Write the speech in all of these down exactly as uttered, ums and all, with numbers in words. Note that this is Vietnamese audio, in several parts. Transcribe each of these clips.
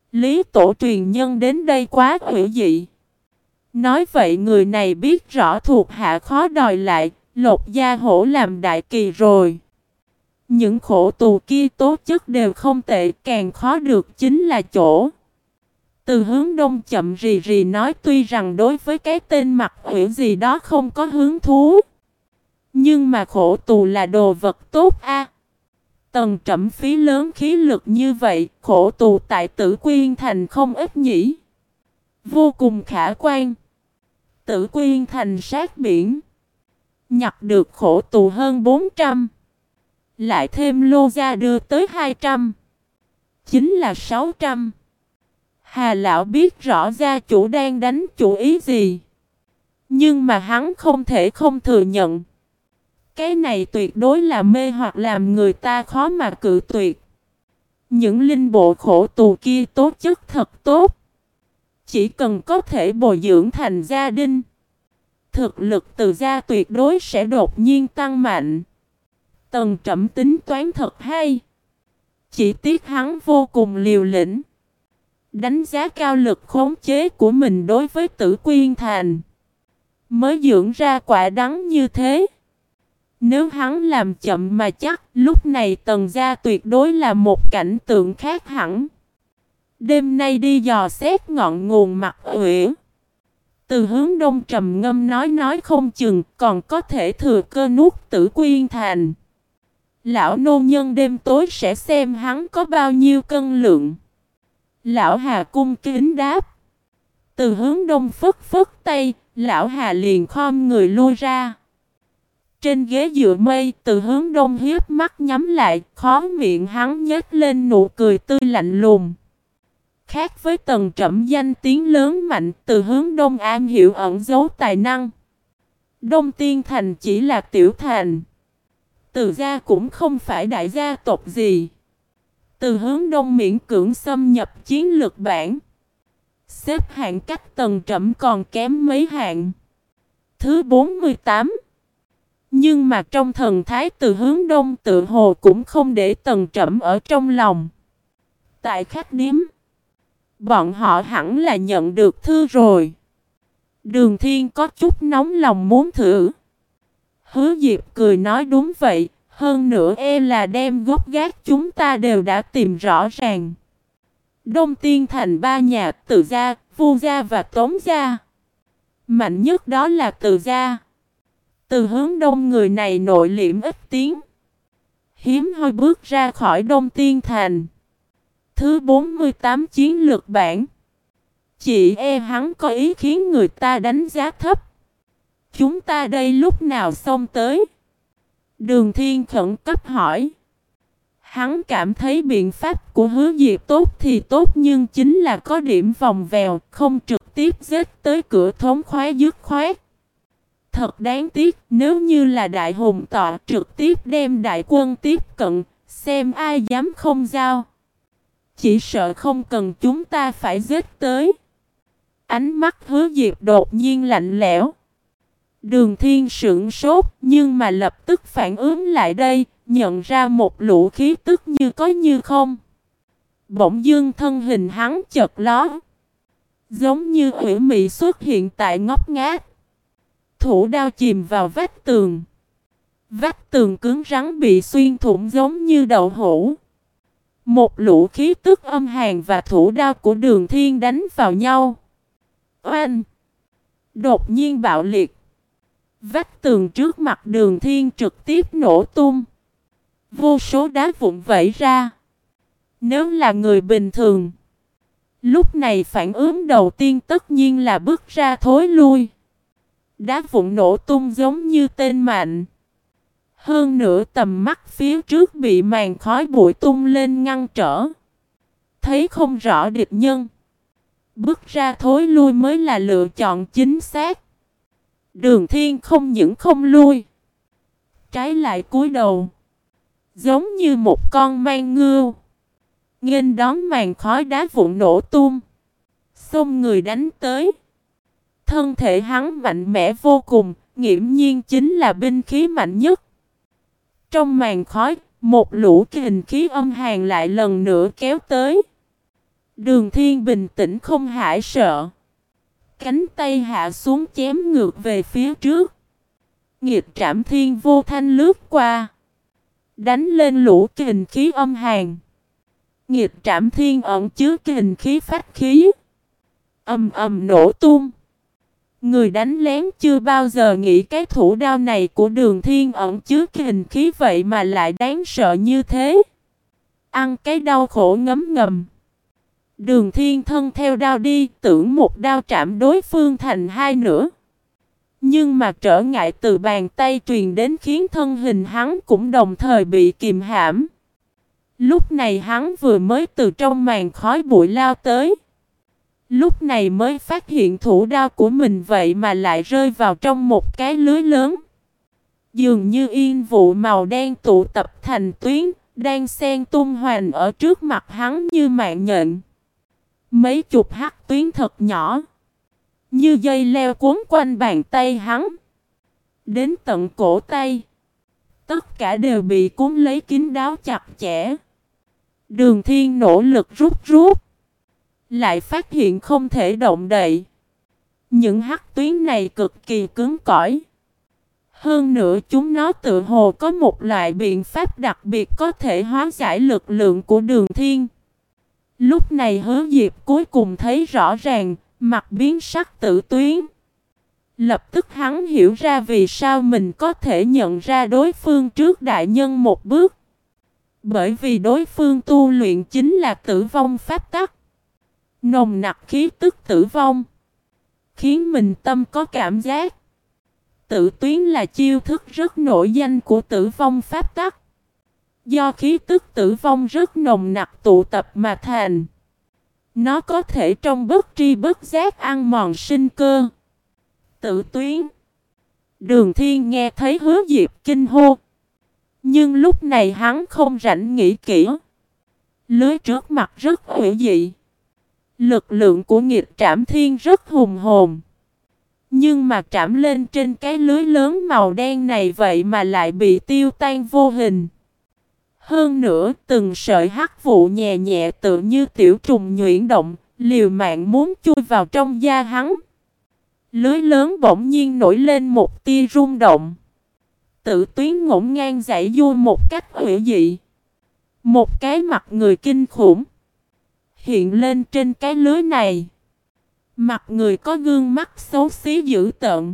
Lý Tổ truyền nhân đến đây quá hữu dị. Nói vậy người này biết rõ thuộc hạ khó đòi lại, Lột Da Hổ làm đại kỳ rồi. Những khổ tù kia tố chất đều không tệ, càng khó được chính là chỗ. Từ Hướng Đông chậm rì rì nói, tuy rằng đối với cái tên mặt hữu gì đó không có hứng thú. Nhưng mà khổ tù là đồ vật tốt a. Tần Trẩm phí lớn khí lực như vậy, khổ tù tại Tử Quyên Thành không ít nhỉ. Vô cùng khả quan. Tử Quyên Thành sát biển. Nhặt được khổ tù hơn bốn trăm. Lại thêm lô gia đưa tới hai trăm. Chính là sáu trăm. Hà lão biết rõ gia chủ đang đánh chủ ý gì. Nhưng mà hắn không thể không thừa nhận. Cái này tuyệt đối là mê hoặc làm người ta khó mà cự tuyệt. Những linh bộ khổ tù kia tố chất thật tốt. Chỉ cần có thể bồi dưỡng thành gia đình, thực lực từ gia tuyệt đối sẽ đột nhiên tăng mạnh. Tần Trẩm tính toán thật hay. Chỉ tiếc hắn vô cùng liều lĩnh. Đánh giá cao lực khống chế của mình đối với Tử Quyên Thành, mới dưỡng ra quả đắng như thế. Nếu hắn làm chậm mà chắc, lúc này Tần gia tuyệt đối là một cảnh tượng khác hẳn. Đêm nay đi dò xét ngọn nguồn mặt uyển. Từ Hướng Đông trầm ngâm nói nói không chừng còn có thể thừa cơ nuốt Tử Quyên Thành. Lão nô nhân đêm tối sẽ xem hắn có bao nhiêu cân lượng. Lão Hà cung kính đáp. Từ Hướng Đông phất phất tay, Lão Hà liền khom người lui ra. Trên ghế dựa mây, Từ Hướng Đông hiếp mắt nhắm lại, khó miệng hắn nhếch lên nụ cười tươi lạnh lùng. Khác với Tần Trẩm danh tiếng lớn mạnh, Từ Hướng Đông am hiểu ẩn giấu tài năng. Đông Tiên Thành chỉ là tiểu thành. Từ gia cũng không phải đại gia tộc gì. Từ Hướng Đông miễn cưỡng xâm nhập chiến lược bảng. Xếp hạng cách Tần Trẩm còn kém mấy hạng. Thứ bốn mươi tám. Nhưng mà trong thần thái Từ Hướng Đông tự hồ cũng không để Tần Trẩm ở trong lòng. Tại khách điếm, bọn họ hẳn là nhận được thư rồi. Đường Thiên có chút nóng lòng muốn thử. Hứa Diệp cười nói đúng vậy. Hơn nữa e là đem gốc gác chúng ta đều đã tìm rõ ràng. Đông Tiên Thành ba nhà Từ gia, Vu gia và Tống gia. Mạnh nhất đó là Từ gia. Từ Hướng Đông người này nội liễm ít tiếng, hiếm hoi bước ra khỏi Đông Tiên Thành. Thứ bốn mươi tám chiến lược bản. Chỉ e hắn có ý khiến người ta đánh giá thấp. Chúng ta đây lúc nào xông tới? Đường Thiên khẩn cấp hỏi. Hắn cảm thấy biện pháp của Hứa Diệp tốt thì tốt, nhưng chính là có điểm vòng vèo, không trực tiếp giết tới cửa thống khoái dứt khoát. Thật đáng tiếc, nếu như là đại hùng tọa trực tiếp đem đại quân tiếp cận, xem ai dám không giao. Chỉ sợ không cần chúng ta phải giết tới. Ánh mắt Hứa Diệp đột nhiên lạnh lẽo. Đường Thiên sững sốt, nhưng mà lập tức phản ứng lại đây, nhận ra một lũ khí tức như có như không. Bỗng dưng thân hình hắn chợt lóe, giống như ủy mị xuất hiện tại ngóc ngách. Thủ đao chìm vào vách tường. Vách tường cứng rắn bị xuyên thủng giống như đậu hũ. Một lũ khí tức âm hàn và thủ đao của Đường Thiên đánh vào nhau. Oanh! Đột nhiên bạo liệt. Vách tường trước mặt Đường Thiên trực tiếp nổ tung. Vô số đá vụn vẩy ra. Nếu là người bình thường, lúc này phản ứng đầu tiên tất nhiên là bước ra thối lui. Đá vụn nổ tung giống như tên mạnh. Hơn nữa tầm mắt phía trước bị màn khói bụi tung lên ngăn trở. Thấy không rõ địch nhân, bước ra thối lui mới là lựa chọn chính xác. Đường Thiên không những không lui, trái lại cúi đầu, giống như một con mang ngưu, nghênh đón màn khói đá vụn nổ tung, xông người đánh tới. Thân thể hắn mạnh mẽ vô cùng, nghiễm nhiên chính là binh khí mạnh nhất. Trong màn khói, một lũ kình khí âm hàn lại lần nữa kéo tới. Đường Thiên bình tĩnh không hãi sợ. Cánh tay hạ xuống chém ngược về phía trước. Nghịch trảm thiên vô thanh lướt qua. Đánh lên lũ kình khí âm hàn. Nghịch trảm thiên ẩn chứa kình khí phách khí. Ầm ầm nổ tung. Người đánh lén chưa bao giờ nghĩ cái thủ đao này của Đường Thiên ẩn chứa kình khí vậy mà lại đáng sợ như thế. Ăn cái đau khổ ngấm ngầm. Đường Thiên thân theo đao đi, tưởng một đao trảm đối phương thành hai nửa. Nhưng mà trở ngại từ bàn tay truyền đến khiến thân hình hắn cũng đồng thời bị kìm hãm. Lúc này hắn vừa mới từ trong màn khói bụi lao tới. Lúc này mới phát hiện thủ đao của mình vậy mà lại rơi vào trong một cái lưới lớn. Dường như yên vụ màu đen tụ tập thành tuyến, đang xen tung hoành ở trước mặt hắn như mạng nhện. Mấy chục hắc tuyến thật nhỏ, như dây leo cuốn quanh bàn tay hắn, đến tận cổ tay. Tất cả đều bị cuốn lấy kín đáo chặt chẽ. Đường Thiên nỗ lực rút rút, lại phát hiện không thể động đậy. Những hắc tuyến này cực kỳ cứng cỏi. Hơn nữa chúng nó tự hồ có một loại biện pháp đặc biệt có thể hóa giải lực lượng của Đường Thiên. Lúc này Hứa Diệp cuối cùng thấy rõ ràng, mặt biến sắc Tử Tuyến. Lập tức hắn hiểu ra vì sao mình có thể nhận ra đối phương trước đại nhân một bước. Bởi vì đối phương tu luyện chính là tử vong pháp tắc. Nồng nặc khí tức tử vong, khiến mình tâm có cảm giác. Tử Tuyến là chiêu thức rất nổi danh của tử vong pháp tắc. Do khí tức tử vong rất nồng nặc tụ tập mà thành. Nó có thể trong bất tri bất giác ăn mòn sinh cơ. Tử Tuyến. Đường Thiên nghe thấy Hứa Diệp kinh hô. Nhưng lúc này hắn không rảnh nghĩ kỹ. Lưới trước mặt rất hữu dị. Lực lượng của nghịch trảm thiên rất hùng hồn. Nhưng mà trảm lên trên cái lưới lớn màu đen này vậy mà lại bị tiêu tan vô hình. Hơn nữa từng sợi hắc vụ nhẹ nhẹ tự như tiểu trùng nhuyễn động, liều mạng muốn chui vào trong da hắn. Lưới lớn bỗng nhiên nổi lên một tia rung động. Tử Tuyến ngổn ngang giãy giụa một cách hữu dị. Một cái mặt người kinh khủng hiện lên trên cái lưới này. Mặt người có gương mắt xấu xí dữ tợn.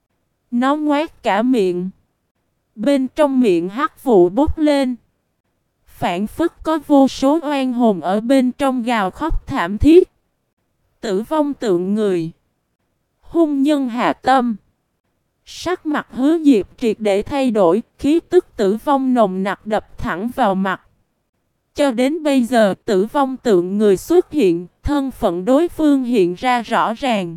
Nó ngoác cả miệng. Bên trong miệng hắc vụ bốc lên. Phản phất có vô số oan hồn ở bên trong gào khóc thảm thiết. Tử vong tượng người. Hung nhân hạ tâm. Sắc mặt Hứa Diệp triệt để thay đổi, khí tức tử vong nồng nặc đập thẳng vào mặt. Cho đến bây giờ tử vong tượng người xuất hiện, thân phận đối phương hiện ra rõ ràng.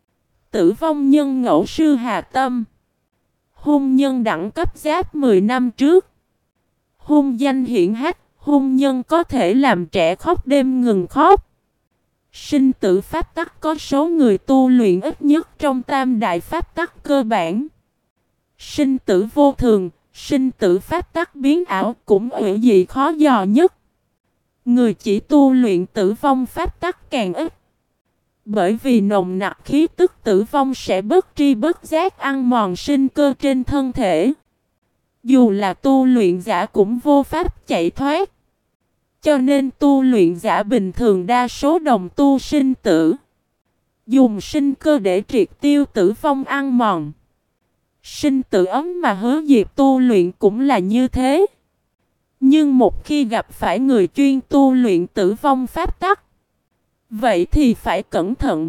Tử vong nhân ngẫu sư Hà Tâm. Hung nhân đẳng cấp giáp mười năm trước. Hung danh hiển hách, hung nhân có thể làm trẻ khóc đêm ngừng khóc. Sinh tử pháp tắc có số người tu luyện ít nhất trong tam đại pháp tắc cơ bản. Sinh tử vô thường, sinh tử pháp tắc biến ảo cũng hữu dị khó dò nhất. Người chỉ tu luyện tử vong pháp tắc càng ít. Bởi vì nồng nặc khí tức tử vong sẽ bất tri bất giác ăn mòn sinh cơ trên thân thể. Dù là tu luyện giả cũng vô pháp chạy thoát. Cho nên tu luyện giả bình thường đa số đồng tu sinh tử. Dùng sinh cơ để triệt tiêu tử vong ăn mòn. Sinh tử ấm mà Hứa Diệp tu luyện cũng là như thế. Nhưng một khi gặp phải người chuyên tu luyện tử vong pháp tắc, vậy thì phải cẩn thận.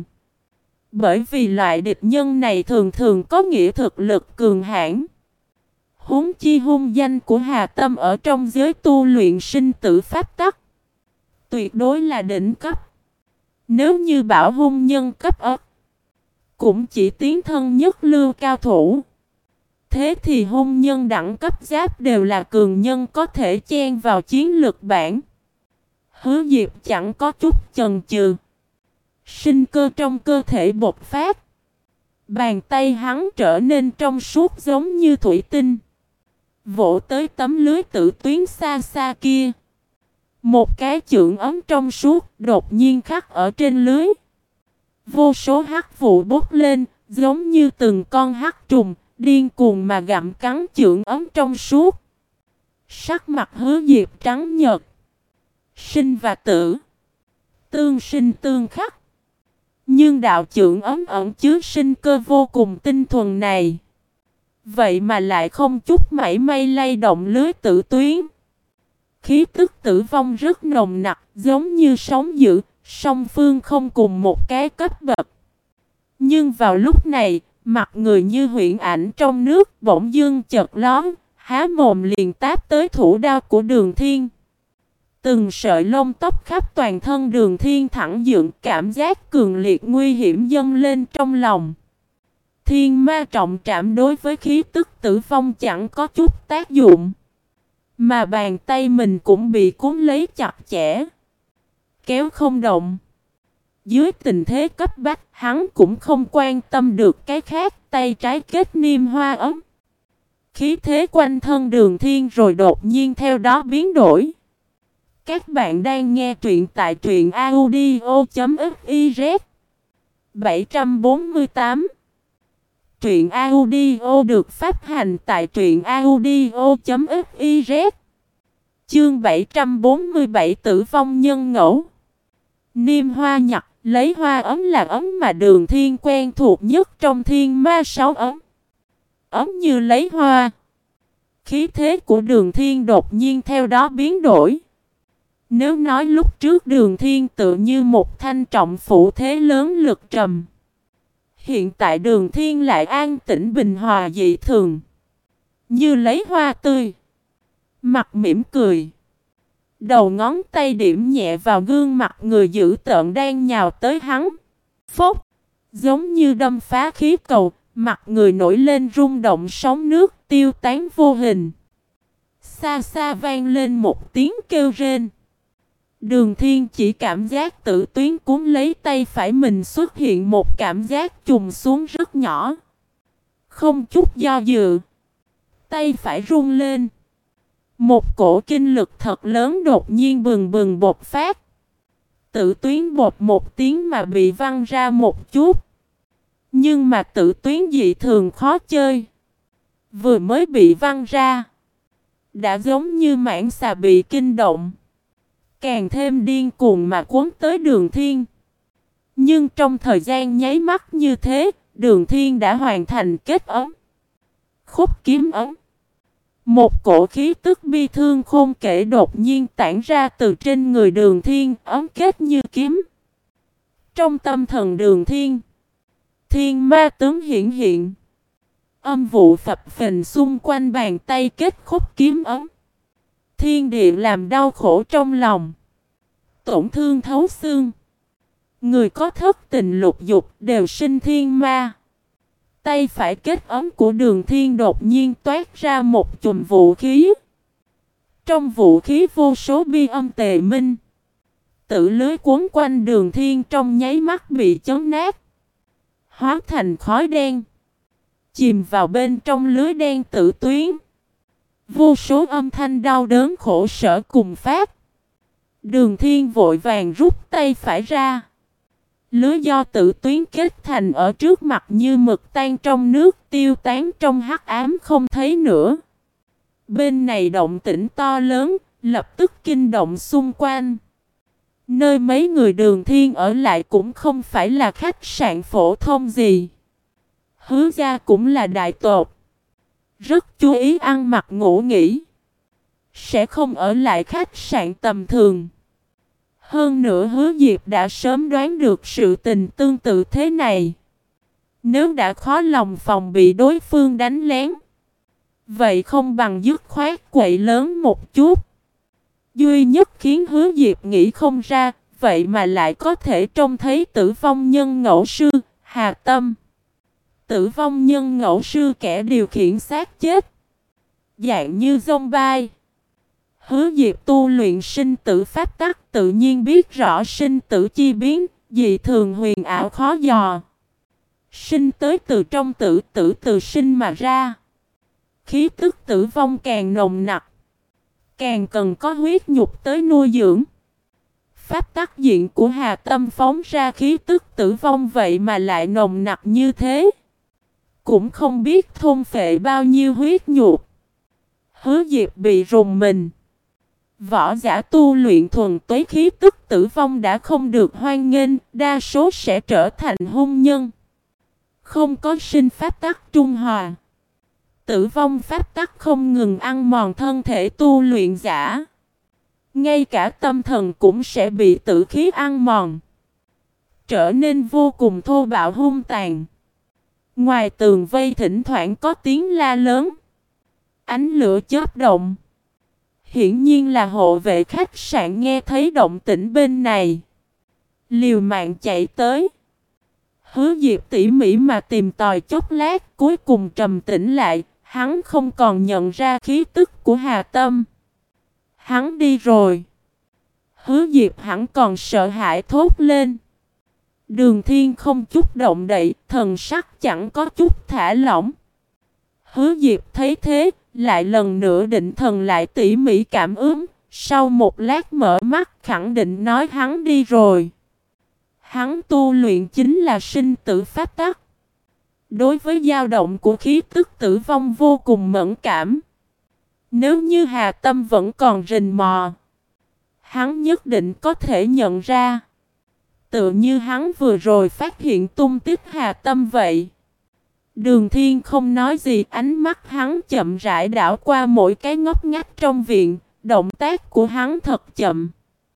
Bởi vì loại địch nhân này thường thường có nghĩa thực lực cường hãn. Huống chi hung danh của Hà Tâm ở trong giới tu luyện sinh tử pháp tắc tuyệt đối là đỉnh cấp. Nếu như bảo hung nhân cấp ấp, cũng chỉ tiến thân nhất lưu cao thủ. Thế thì hung nhân đẳng cấp giáp đều là cường nhân có thể chen vào chiến lược bảng. Hứa Diệp chẳng có chút chần chừ. Sinh cơ trong cơ thể bộc phát. Bàn tay hắn trở nên trong suốt giống như thủy tinh. Vỗ tới tấm lưới Tử Tuyến xa xa kia. Một cái chưởng ấm trong suốt đột nhiên khắc ở trên lưới. Vô số hắc vụ bốc lên, giống như từng con hắc trùng, điên cuồng mà gặm cắn chưởng ấm trong suốt. Sắc mặt Hứa Diệp trắng nhợt. Sinh và tử, tương sinh tương khắc. Nhưng đạo chưởng ấm ẩn chứa sinh cơ vô cùng tinh thuần này, vậy mà lại không chút mảy may lay động lưới tử tuyến. Khí tức tử vong rất nồng nặc, giống như sóng dữ, song phương không cùng một cái cấp bậc. Nhưng vào lúc này, mặt người như huyễn ảnh trong nước bỗng dưng chợt lóe, há mồm liền táp tới thủ đao của Đường Thiên. Từng sợi lông tóc khắp toàn thân Đường Thiên thẳng dựng, cảm giác cường liệt nguy hiểm dâng lên trong lòng. Thiên ma trọng trảm đối với khí tức tử vong chẳng có chút tác dụng, mà bàn tay mình cũng bị cuốn lấy chặt chẽ, kéo không động. Dưới tình thế cấp bách, hắn cũng không quan tâm được cái khác, tay trái kết niêm hoa ấm. Khí thế quanh thân Đường Thiên rồi đột nhiên theo đó biến đổi. Các bạn đang nghe truyện tại truyện audio chấm fiz. bảy trăm bốn mươi tám. Truyện audio được phát hành tại truyện audio chấm fiz. Chương bảy trăm bốn mươi bảy Tử vong nhân ngẫu. Niêm hoa nhặt, lấy hoa ấm là ấm mà Đường Thiên quen thuộc nhất trong thiên ma sáu ấm. Ấm như lấy hoa. Khí thế của Đường Thiên đột nhiên theo đó biến đổi. Nếu nói lúc trước Đường Thiên tự như một thanh trọng phủ thế lớn lực trầm, hiện tại Đường Thiên lại an tĩnh bình hòa dị thường, như lấy hoa tươi. Mặt mỉm cười, đầu ngón tay điểm nhẹ vào gương mặt người dữ tợn đang nhào tới hắn. Phốc, giống như đâm phá khí cầu, mặt người nổi lên rung động, sóng nước tiêu tán vô hình. Xa xa vang lên một tiếng kêu rên. Đường Thiên chỉ cảm giác tử tuyến cuốn lấy tay phải mình, xuất hiện một cảm giác trùng xuống rất nhỏ. Không chút do dự, tay phải rung lên. Một cổ kinh lực thật lớn đột nhiên bừng bừng bột phát. Tử tuyến bột một tiếng mà bị văng ra một chút. Nhưng mà tử tuyến dị thường khó chơi. Vừa mới bị văng ra, đã giống như mãng xà bị kinh động, càng thêm điên cuồng mà cuốn tới Đường Thiên. Nhưng trong thời gian nháy mắt như thế, Đường Thiên đã hoàn thành kết ấm. Khúc kiếm ấm. Một cổ khí tức bi thương khôn kể đột nhiên tản ra từ trên người Đường Thiên, ấm kết như kiếm. Trong tâm thần Đường Thiên, thiên ma tướng hiển hiện. Âm vụ phập phình xung quanh bàn tay kết khúc kiếm ấm. Thiên địa làm đau khổ trong lòng, tổn thương thấu xương. Người có thất tình lục dục đều sinh thiên ma. Tay phải kết ấm của Đường Thiên đột nhiên toát ra một chùm vũ khí. Trong vũ khí vô số bi âm tề minh. Tử lưới cuốn quanh Đường Thiên trong nháy mắt bị chấn nát, hóa thành khói đen, chìm vào bên trong lưới đen tử tuyến. Vô số âm thanh đau đớn khổ sở cùng phát. Đường Thiên vội vàng rút tay phải ra. Lưới do tử tuyến kết thành ở trước mặt như mực tan trong nước, tiêu tán trong hắc ám không thấy nữa. Bên này động tĩnh to lớn, lập tức kinh động xung quanh. Nơi mấy người Đường Thiên ở lại cũng không phải là khách sạn phổ thông gì. Hứa gia cũng là đại tộc, rất chú ý ăn mặc ngủ nghỉ, sẽ không ở lại khách sạn tầm thường. Hơn nữa Hứa Diệp đã sớm đoán được sự tình tương tự thế này. Nếu đã khó lòng phòng bị đối phương đánh lén, vậy không bằng dứt khoát quậy lớn một chút. Duy nhất khiến Hứa Diệp nghĩ không ra, vậy mà lại có thể trông thấy tử vong nhân ngẫu sư, Hà Tâm. Tử vong nhân ngẫu sư kẻ điều khiển xác chết, dạng như zombie. Hứa Diệp tu luyện sinh tử pháp tắc, tự nhiên biết rõ sinh tử chi biến, dị thường huyền ảo khó dò. Sinh tới từ trong tử, tử từ sinh mà ra. Khí tức tử vong càng nồng nặc, càng cần có huyết nhục tới nuôi dưỡng. Pháp tắc diện của Hà Tâm phóng ra khí tức tử vong vậy mà lại nồng nặc như thế. Cũng không biết thôn phệ bao nhiêu huyết nhục. Hứa Diệp bị rùng mình. Võ giả tu luyện thuần túy khí tức tử vong đã không được hoan nghênh, đa số sẽ trở thành hung nhân. Không có sinh pháp tắc trung hòa. Tử vong pháp tắc không ngừng ăn mòn thân thể tu luyện giả. Ngay cả tâm thần cũng sẽ bị tử khí ăn mòn. Trở nên vô cùng thô bạo hung tàn. Ngoài tường vây thỉnh thoảng có tiếng la lớn. Ánh lửa chớp động. Hiển nhiên là hộ vệ khách sạn nghe thấy động tĩnh bên này. Liều mạng chạy tới. Hứa Diệp tỉ mỉ mà tìm tòi chốc lát, cuối cùng trầm tĩnh lại, hắn không còn nhận ra khí tức của Hà Tâm. Hắn đi rồi. Hứa Diệp hẳn còn sợ hãi thốt lên. Đường Thiên không chút động đậy, thần sắc chẳng có chút thả lỏng. Hứa Diệp thấy thế, lại lần nữa định thần lại tỉ mỉ cảm ứng, sau một lát mở mắt khẳng định nói hắn đi rồi. Hắn tu luyện chính là sinh tử pháp tắc. Đối với dao động của khí tức tử vong vô cùng mẫn cảm. Nếu như Hà Tâm vẫn còn rình mò, hắn nhất định có thể nhận ra. Tựa như hắn vừa rồi phát hiện tung tích Hà Tâm vậy. Đường Thiên không nói gì, ánh mắt hắn chậm rãi đảo qua mỗi cái ngóc ngách trong viện, động tác của hắn thật chậm.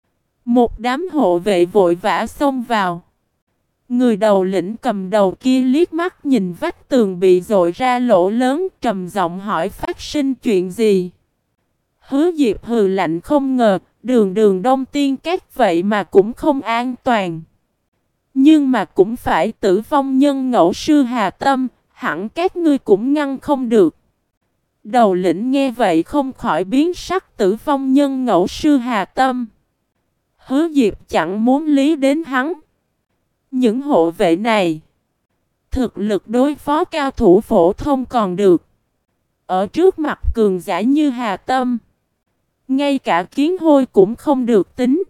Một đám hộ vệ vội vã xông vào. Người đầu lĩnh cầm đầu kia liếc mắt nhìn vách tường bị dội ra lỗ lớn, trầm giọng hỏi phát sinh chuyện gì. Hứa Diệp hừ lạnh không ngờ, đường đường Đông Tiên Các vậy mà cũng không an toàn. Nhưng mà cũng phải tử vong nhân ngẫu sư Hà Tâm, hẳn các ngươi cũng ngăn không được. Đầu lĩnh nghe vậy không khỏi biến sắc, tử vong nhân ngẫu sư Hà Tâm. Hứa Diệp chẳng muốn lý đến hắn. Những hộ vệ này, thực lực đối phó cao thủ phổ thông còn được. Ở trước mặt cường giả như Hà Tâm, ngay cả kiến hôi cũng không được tính.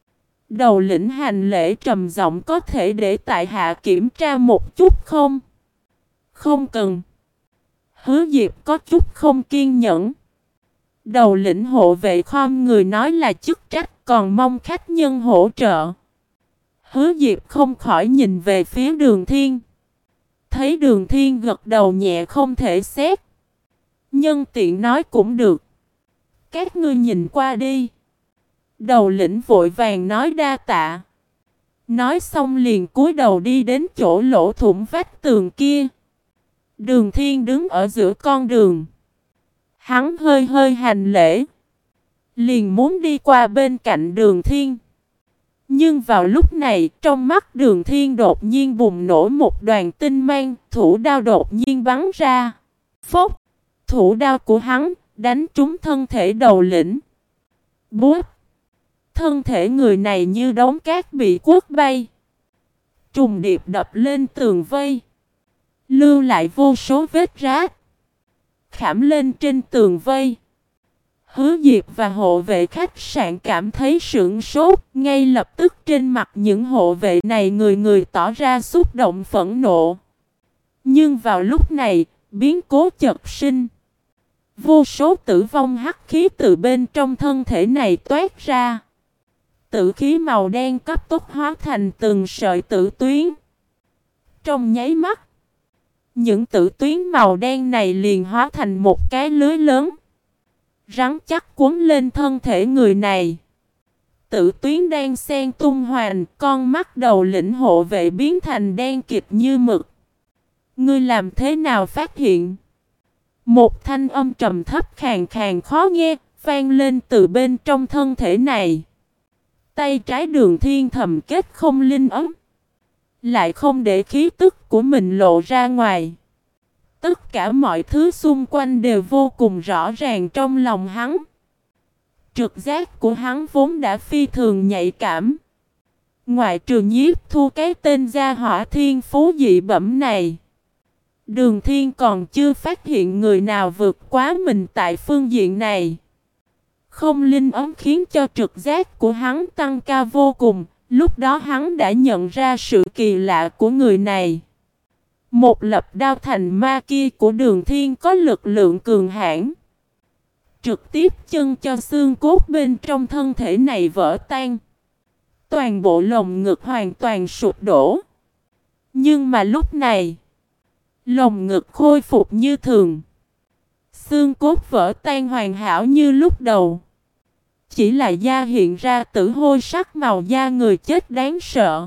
Đầu lĩnh hành lễ trầm giọng có thể để tại hạ kiểm tra một chút không? Không cần. Hứa Diệp có chút không kiên nhẫn. Đầu lĩnh hộ vệ khom người nói là chức trách, còn mong khách nhân hỗ trợ. Hứa Diệp không khỏi nhìn về phía Đường Thiên. Thấy Đường Thiên gật đầu nhẹ không thể xét. Nhân tiện nói cũng được. Các ngươi nhìn qua đi. Đầu lĩnh vội vàng nói đa tạ. Nói xong liền cúi đầu đi đến chỗ lỗ thủng vách tường kia. Đường Thiên đứng ở giữa con đường. Hắn hơi hơi hành lễ. Liền muốn đi qua bên cạnh Đường Thiên. Nhưng vào lúc này, trong mắt Đường Thiên đột nhiên bùng nổ một đoàn tinh mang, thủ đao đột nhiên bắn ra. Phốc! Thủ đao của hắn đánh trúng thân thể đầu lĩnh. Bút! Thân thể người này như đống cát bị quất bay. Trùng điệp đập lên tường vây. Lưu lại vô số vết rách. Khảm lên trên tường vây. Hứa Diệp và hộ vệ khách sạn cảm thấy sửng sốt. Ngay lập tức trên mặt những hộ vệ này người người tỏ ra xúc động phẫn nộ. Nhưng vào lúc này, biến cố chợt sinh. Vô số tử vong hắc khí từ bên trong thân thể này toát ra. Tử khí màu đen cấp tốc hóa thành từng sợi tử tuyến. Trong nháy mắt, những tử tuyến màu đen này liền hóa thành một cái lưới lớn. Rắn chắc cuốn lên thân thể người này. Tử tuyến đen xen tung hoành, con mắt đầu lĩnh hộ vệ biến thành đen kịt như mực. Ngươi làm thế nào phát hiện? Một thanh âm trầm thấp khàn khàn khó nghe, vang lên từ bên trong thân thể này. Tay trái Đường Thiên thầm kết không linh ấm. Lại không để khí tức của mình lộ ra ngoài. Tất cả mọi thứ xung quanh đều vô cùng rõ ràng trong lòng hắn. Trực giác của hắn vốn đã phi thường nhạy cảm. Ngoại trừ Nhiếp Thu cái tên gia hỏa thiên phú dị bẩm này, Đường Thiên còn chưa phát hiện người nào vượt quá mình tại phương diện này. không linh ấm khiến cho trực giác của hắn tăng cao vô cùng. Lúc đó hắn đã nhận ra sự kỳ lạ của người này. Một lập đao thành ma kia của Đường Thiên có lực lượng cường hãn, trực tiếp chân cho xương cốt bên trong thân thể này vỡ tan. Toàn bộ lồng ngực hoàn toàn sụp đổ. Nhưng mà lúc này, lồng ngực khôi phục như thường. Xương cốt vỡ tan hoàn hảo như lúc đầu. Chỉ là da hiện ra tử hôi sắc màu da người chết đáng sợ.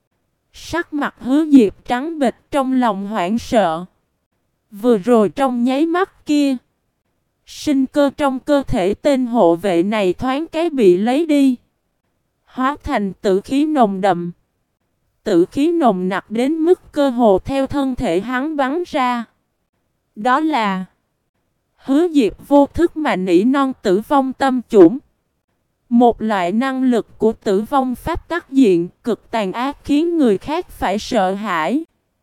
Sắc mặt Hứa Diệp trắng bệch trong lòng hoảng sợ. Vừa rồi trong nháy mắt kia, sinh cơ trong cơ thể tên hộ vệ này thoáng cái bị lấy đi, hóa thành tử khí nồng đậm. Tử khí nồng nặc đến mức cơ hồ theo thân thể hắn bắn ra. Đó là Hứa Diệp vô thức mà nỉ non tử vong tâm chủng. Một loại năng lực của tử vong pháp tắc diện cực tàn ác khiến người khác phải sợ hãi.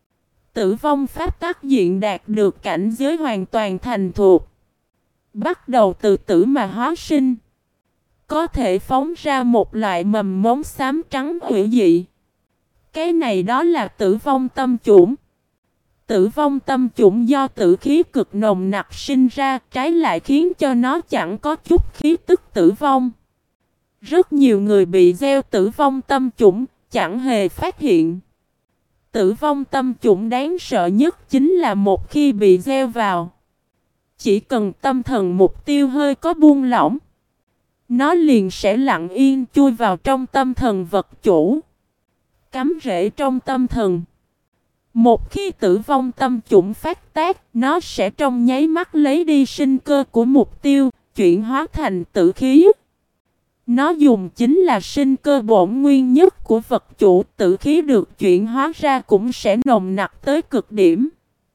Tử vong pháp tắc diện đạt được cảnh giới hoàn toàn thành thục, bắt đầu từ tử mà hóa sinh, có thể phóng ra một loại mầm mống xám trắng hủy dị. Cái này đó là tử vong tâm chủng. Tử vong tâm chủng do tử khí cực nồng nặc sinh ra, trái lại khiến cho nó chẳng có chút khí tức tử vong. Rất nhiều người bị gieo tử vong tâm chủng, chẳng hề phát hiện. Tử vong tâm chủng đáng sợ nhất chính là một khi bị gieo vào, chỉ cần tâm thần mục tiêu hơi có buông lỏng, nó liền sẽ lặng yên chui vào trong tâm thần vật chủ, cắm rễ trong tâm thần. Một khi tử vong tâm chủng phát tác, nó sẽ trong nháy mắt lấy đi sinh cơ của mục tiêu, chuyển hóa thành tử khí. Nó dùng chính là sinh cơ bổn nguyên nhất của vật chủ, tử khí được chuyển hóa ra cũng sẽ nồng nặc tới cực điểm.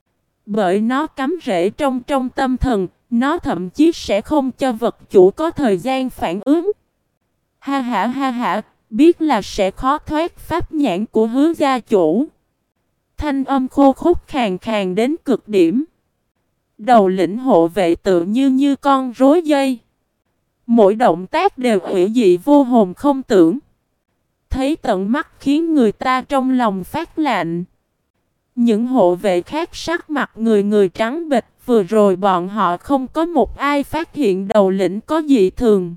Bởi nó cắm rễ trong trong tâm thần, nó thậm chí sẽ không cho vật chủ có thời gian phản ứng. Ha ha ha ha, biết là sẽ khó thoát pháp nhãn của Hứa gia chủ. Thanh âm khô khốc khàn khàn đến cực điểm. Đầu lĩnh hộ vệ tự như như con rối dây. Mỗi động tác đều hủy dị vô hồn không tưởng. Thấy tận mắt khiến người ta trong lòng phát lạnh. Những hộ vệ khác sắc mặt người người trắng bệch, vừa rồi bọn họ không có một ai phát hiện đầu lĩnh có dị thường.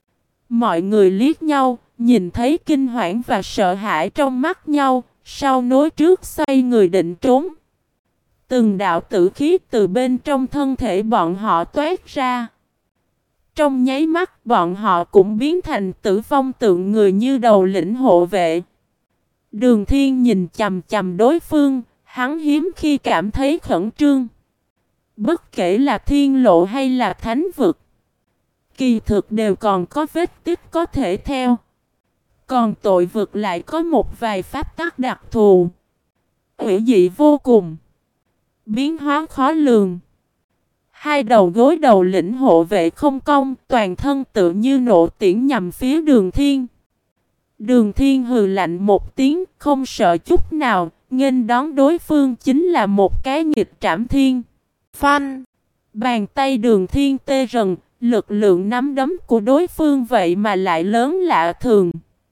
Mọi người liếc nhau, nhìn thấy kinh hoảng và sợ hãi trong mắt nhau, sau nối trước xoay người định trốn. Từng đạo tử khí từ bên trong thân thể bọn họ toát ra. Trong nháy mắt bọn họ cũng biến thành tử vong tượng người như đầu lĩnh hộ vệ. Đường Thiên nhìn chằm chằm đối phương, hắn hiếm khi cảm thấy khẩn trương. Bất kể là thiên lộ hay là thánh vực, kỳ thực đều còn có vết tích có thể theo. Còn tội vực lại có một vài pháp tắc đặc thù, hủy dị vô cùng, biến hóa khó lường. Hai đầu gối đầu lĩnh hộ vệ không công, toàn thân tự như nộ tiễn nhằm phía Đường Thiên. Đường Thiên hừ lạnh một tiếng, không sợ chút nào, nghênh đón đối phương chính là một cái nghịch trảm thiên. Phanh! Bàn tay Đường Thiên tê rần, lực lượng nắm đấm của đối phương vậy mà lại lớn lạ thường.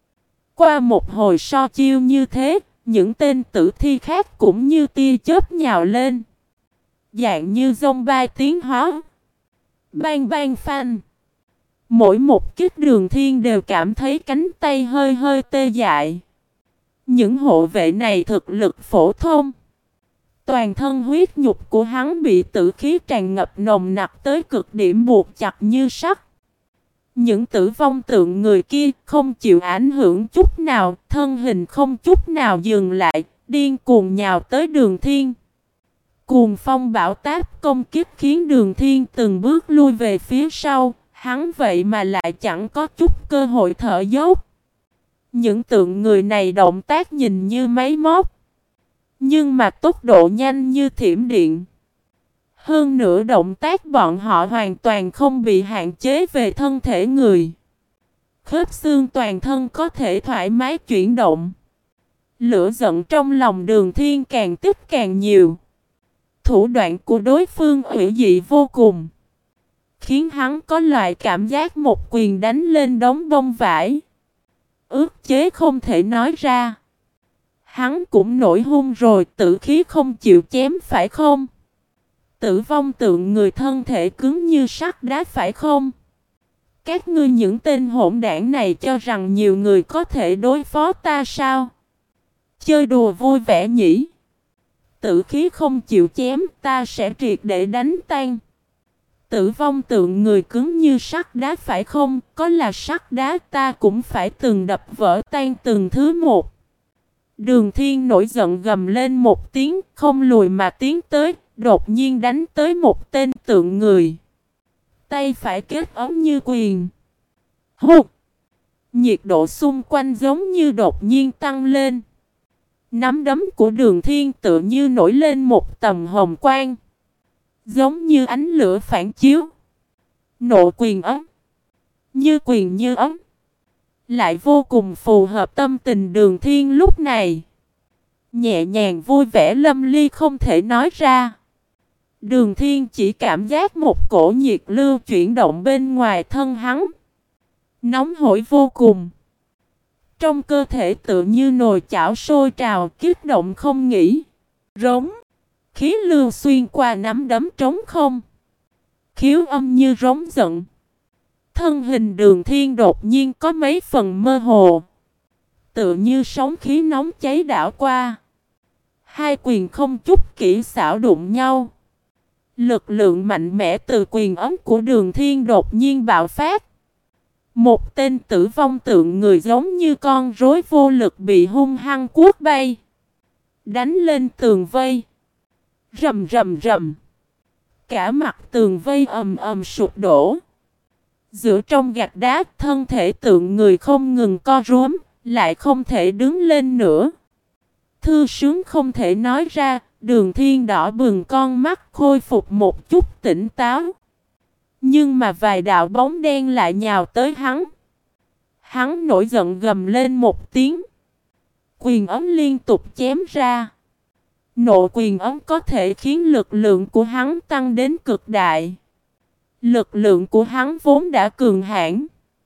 Qua một hồi so chiêu như thế, những tên tử thi khác cũng như tia chớp nhào lên. Dạng như dông bay tiến hóa. Bang bang phanh. Mỗi một kích Đường Thiên đều cảm thấy cánh tay hơi hơi tê dại. Những hộ vệ này thực lực phổ thông. Toàn thân huyết nhục của hắn bị tử khí tràn ngập nồng nặc tới cực điểm buộc chặt như sắt. Những tử vong tượng người kia không chịu ảnh hưởng chút nào, thân hình không chút nào dừng lại, điên cuồng nhào tới Đường Thiên. Cuồng phong bão táp công kích khiến Đường Thiên từng bước lui về phía sau, hắn vậy mà lại chẳng có chút cơ hội thở dốc. Những tượng người này động tác nhìn như máy móc, nhưng mà tốc độ nhanh như thiểm điện. Hơn nữa động tác bọn họ hoàn toàn không bị hạn chế về thân thể người. Khớp xương toàn thân có thể thoải mái chuyển động. Lửa giận trong lòng Đường Thiên càng tích càng nhiều. Thủ đoạn của đối phương hủy dị vô cùng. khiến hắn có loại cảm giác một quyền đánh lên đống bông vải. Ức chế không thể nói ra. Hắn cũng nổi hung rồi, tử khí không chịu chém phải không? Tử vong tượng người thân thể cứng như sắt đá phải không? Các ngươi những tên hỗn đảng này cho rằng nhiều người có thể đối phó ta sao? Chơi đùa vui vẻ nhỉ? Tử khí không chịu chém, ta sẽ triệt để đánh tan. Tử vong tượng người cứng như sắt đá phải không? Có là sắt đá ta cũng phải từng đập vỡ tan từng thứ một. Đường Thiên nổi giận gầm lên một tiếng, không lùi mà tiến tới, đột nhiên đánh tới một tên tượng người. Tay phải kết ấm như quyền. Hụt! Nhiệt độ xung quanh giống như đột nhiên tăng lên. Nắm đấm của Đường Thiên tự như nổi lên một tầm hồng quang. Giống như ánh lửa phản chiếu. Nộ quyền ấm. Như quyền như ấm. Lại vô cùng phù hợp tâm tình Đường Thiên lúc này. Nhẹ nhàng vui vẻ lâm ly không thể nói ra. Đường Thiên chỉ cảm giác một cổ nhiệt lưu chuyển động bên ngoài thân hắn. Nóng hổi vô cùng. Trong cơ thể tự như nồi chảo sôi trào kích động không nghỉ. Rống. Khí lưu xuyên qua nắm đấm trống không. Khiếu âm như rống giận. Thân hình Đường Thiên đột nhiên có mấy phần mơ hồ. Tự như sóng khí nóng cháy đảo qua. Hai quyền không chút kỹ xảo đụng nhau. Lực lượng mạnh mẽ từ quyền ấm của Đường Thiên đột nhiên bạo phát. Một tên tử vong tượng người giống như con rối vô lực bị hung hăng cuốc bay. Đánh lên tường vây. Rầm rầm rầm. Cả mặt tường vây ầm ầm sụp đổ. Giữa trong gạch đá thân thể tượng người không ngừng co rúm, lại không thể đứng lên nữa. Thư sướng không thể nói ra, Đường Thiên đỏ bừng con mắt khôi phục một chút tỉnh táo. Nhưng mà vài đạo bóng đen lại nhào tới hắn. Hắn nổi giận gầm lên một tiếng. Quyền ấm liên tục chém ra. Nộ quyền ấm có thể khiến lực lượng của hắn tăng đến cực đại. Lực lượng của hắn vốn đã cường hãn.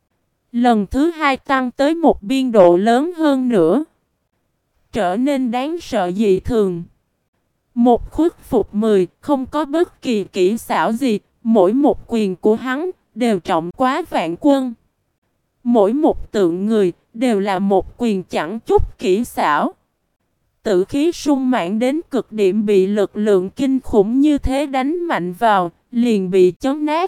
Lần thứ hai tăng tới một biên độ lớn hơn nữa. Trở nên đáng sợ dị thường. Một khuất phục mười, không có bất kỳ kỹ xảo gì. Mỗi một quyền của hắn đều trọng quá vạn quân. Mỗi một tượng người đều là một quyền chẳng chút kỹ xảo. Tử khí sung mãn đến cực điểm bị lực lượng kinh khủng như thế đánh mạnh vào, liền bị chấn nát.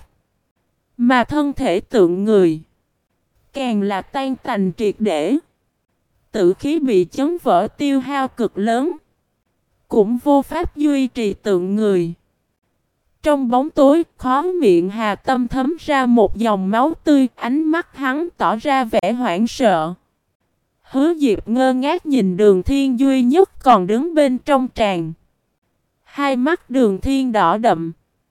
Mà thân thể tượng người càng là tan tành triệt để. Tử khí bị chấn vỡ tiêu hao cực lớn. Cũng vô pháp duy trì tượng người. Trong bóng tối, khó miệng Hà Tâm thấm ra một dòng máu tươi, ánh mắt hắn tỏ ra vẻ hoảng sợ. Hứa Diệp ngơ ngác nhìn Đường Thiên duy nhất còn đứng bên trong tràng. Hai mắt Đường Thiên đỏ đậm.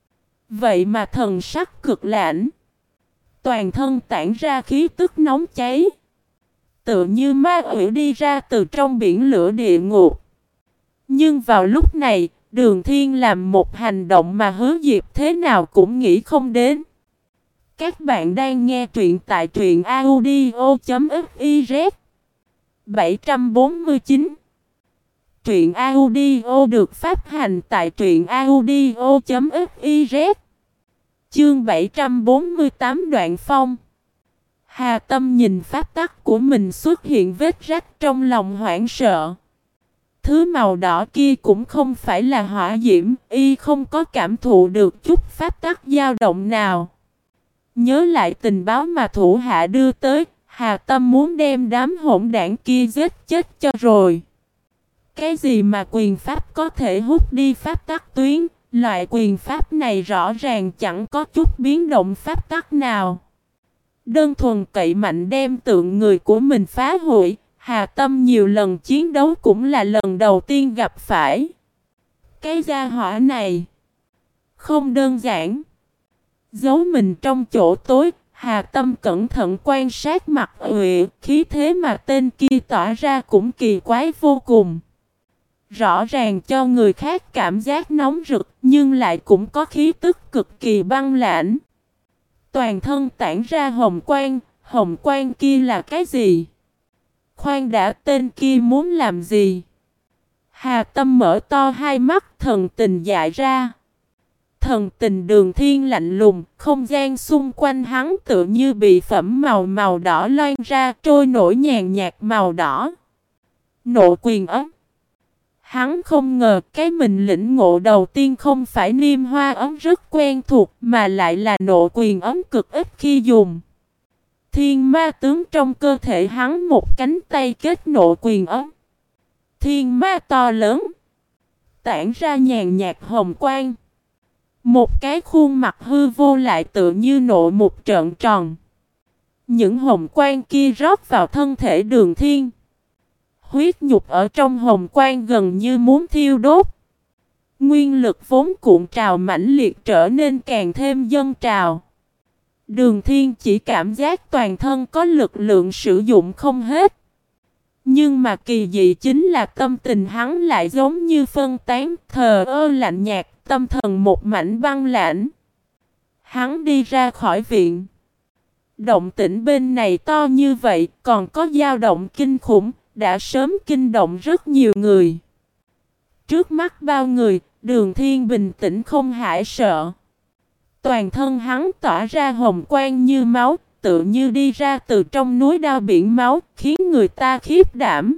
Vậy mà thần sắc cực lãnh. Toàn thân tản ra khí tức nóng cháy. Tựa như ma quỷ đi ra từ trong biển lửa địa ngục. Nhưng vào lúc này, Đường Thiên làm một hành động mà Hứa Diệp thế nào cũng nghĩ không đến. Các bạn đang nghe truyện tại truyện audio chấm fiz. bảy trăm bốn mươi chín. Truyện audio được phát hành tại truyện audio chấm fiz. Chương bảy trăm bốn mươi tám Đoạn Phong. Hà Tâm nhìn pháp tắc của mình xuất hiện vết rách trong lòng hoảng sợ. Thứ màu đỏ kia cũng không phải là hỏa diễm, y không có cảm thụ được chút pháp tắc dao động nào. Nhớ lại tình báo mà thủ hạ đưa tới, Hà Tâm muốn đem đám hỗn đảng kia giết chết cho rồi. Cái gì mà quyền pháp có thể hút đi pháp tắc tuyến, loại quyền pháp này rõ ràng chẳng có chút biến động pháp tắc nào. Đơn thuần cậy mạnh đem tượng người của mình phá hủy, Hà Tâm nhiều lần chiến đấu cũng là lần đầu tiên gặp phải. Cái gia hỏa này không đơn giản. Giấu mình trong chỗ tối, Hà Tâm cẩn thận quan sát mặt Uệ, khí thế mà tên kia tỏa ra cũng kỳ quái vô cùng. Rõ ràng cho người khác cảm giác nóng rực, nhưng lại cũng có khí tức cực kỳ băng lãnh. Toàn thân tản ra hồng quang, hồng quang kia là cái gì? Khoan đã, tên kia muốn làm gì? Hà Tâm mở to hai mắt, thần tình dại ra. Thần tình Đường Thiên lạnh lùng, không gian xung quanh hắn tự như bị phẩm màu màu đỏ loan ra, trôi nổi nhàn nhạt màu đỏ. Nộ quyền ấm. Hắn không ngờ cái mình lĩnh ngộ đầu tiên không phải niêm hoa ấm rất quen thuộc, mà lại là nộ quyền ấm cực ít khi dùng. Thiên ma tướng trong cơ thể hắn một cánh tay kết nộ quyền ấm. Thiên ma to lớn, tản ra nhàn nhạt hồng quang. Một cái khuôn mặt hư vô lại tự như nộ một trợn tròn. Những hồng quang kia rót vào thân thể Đường Thiên. Huyết nhục ở trong hồng quang gần như muốn thiêu đốt. Nguyên lực vốn cuộn trào mãnh liệt trở nên càng thêm dâng trào. Đường Thiên chỉ cảm giác toàn thân có lực lượng sử dụng không hết. Nhưng mà kỳ dị chính là tâm tình hắn lại giống như phân tán, thờ ơ lạnh nhạt, tâm thần một mảnh băng lãnh. Hắn đi ra khỏi viện. Động tĩnh bên này to như vậy, còn có dao động kinh khủng, đã sớm kinh động rất nhiều người. Trước mắt bao người, Đường Thiên bình tĩnh không hãi sợ. Toàn thân hắn tỏa ra hồng quang như máu, tự như đi ra từ trong núi đao biển máu, khiến người ta khiếp đảm.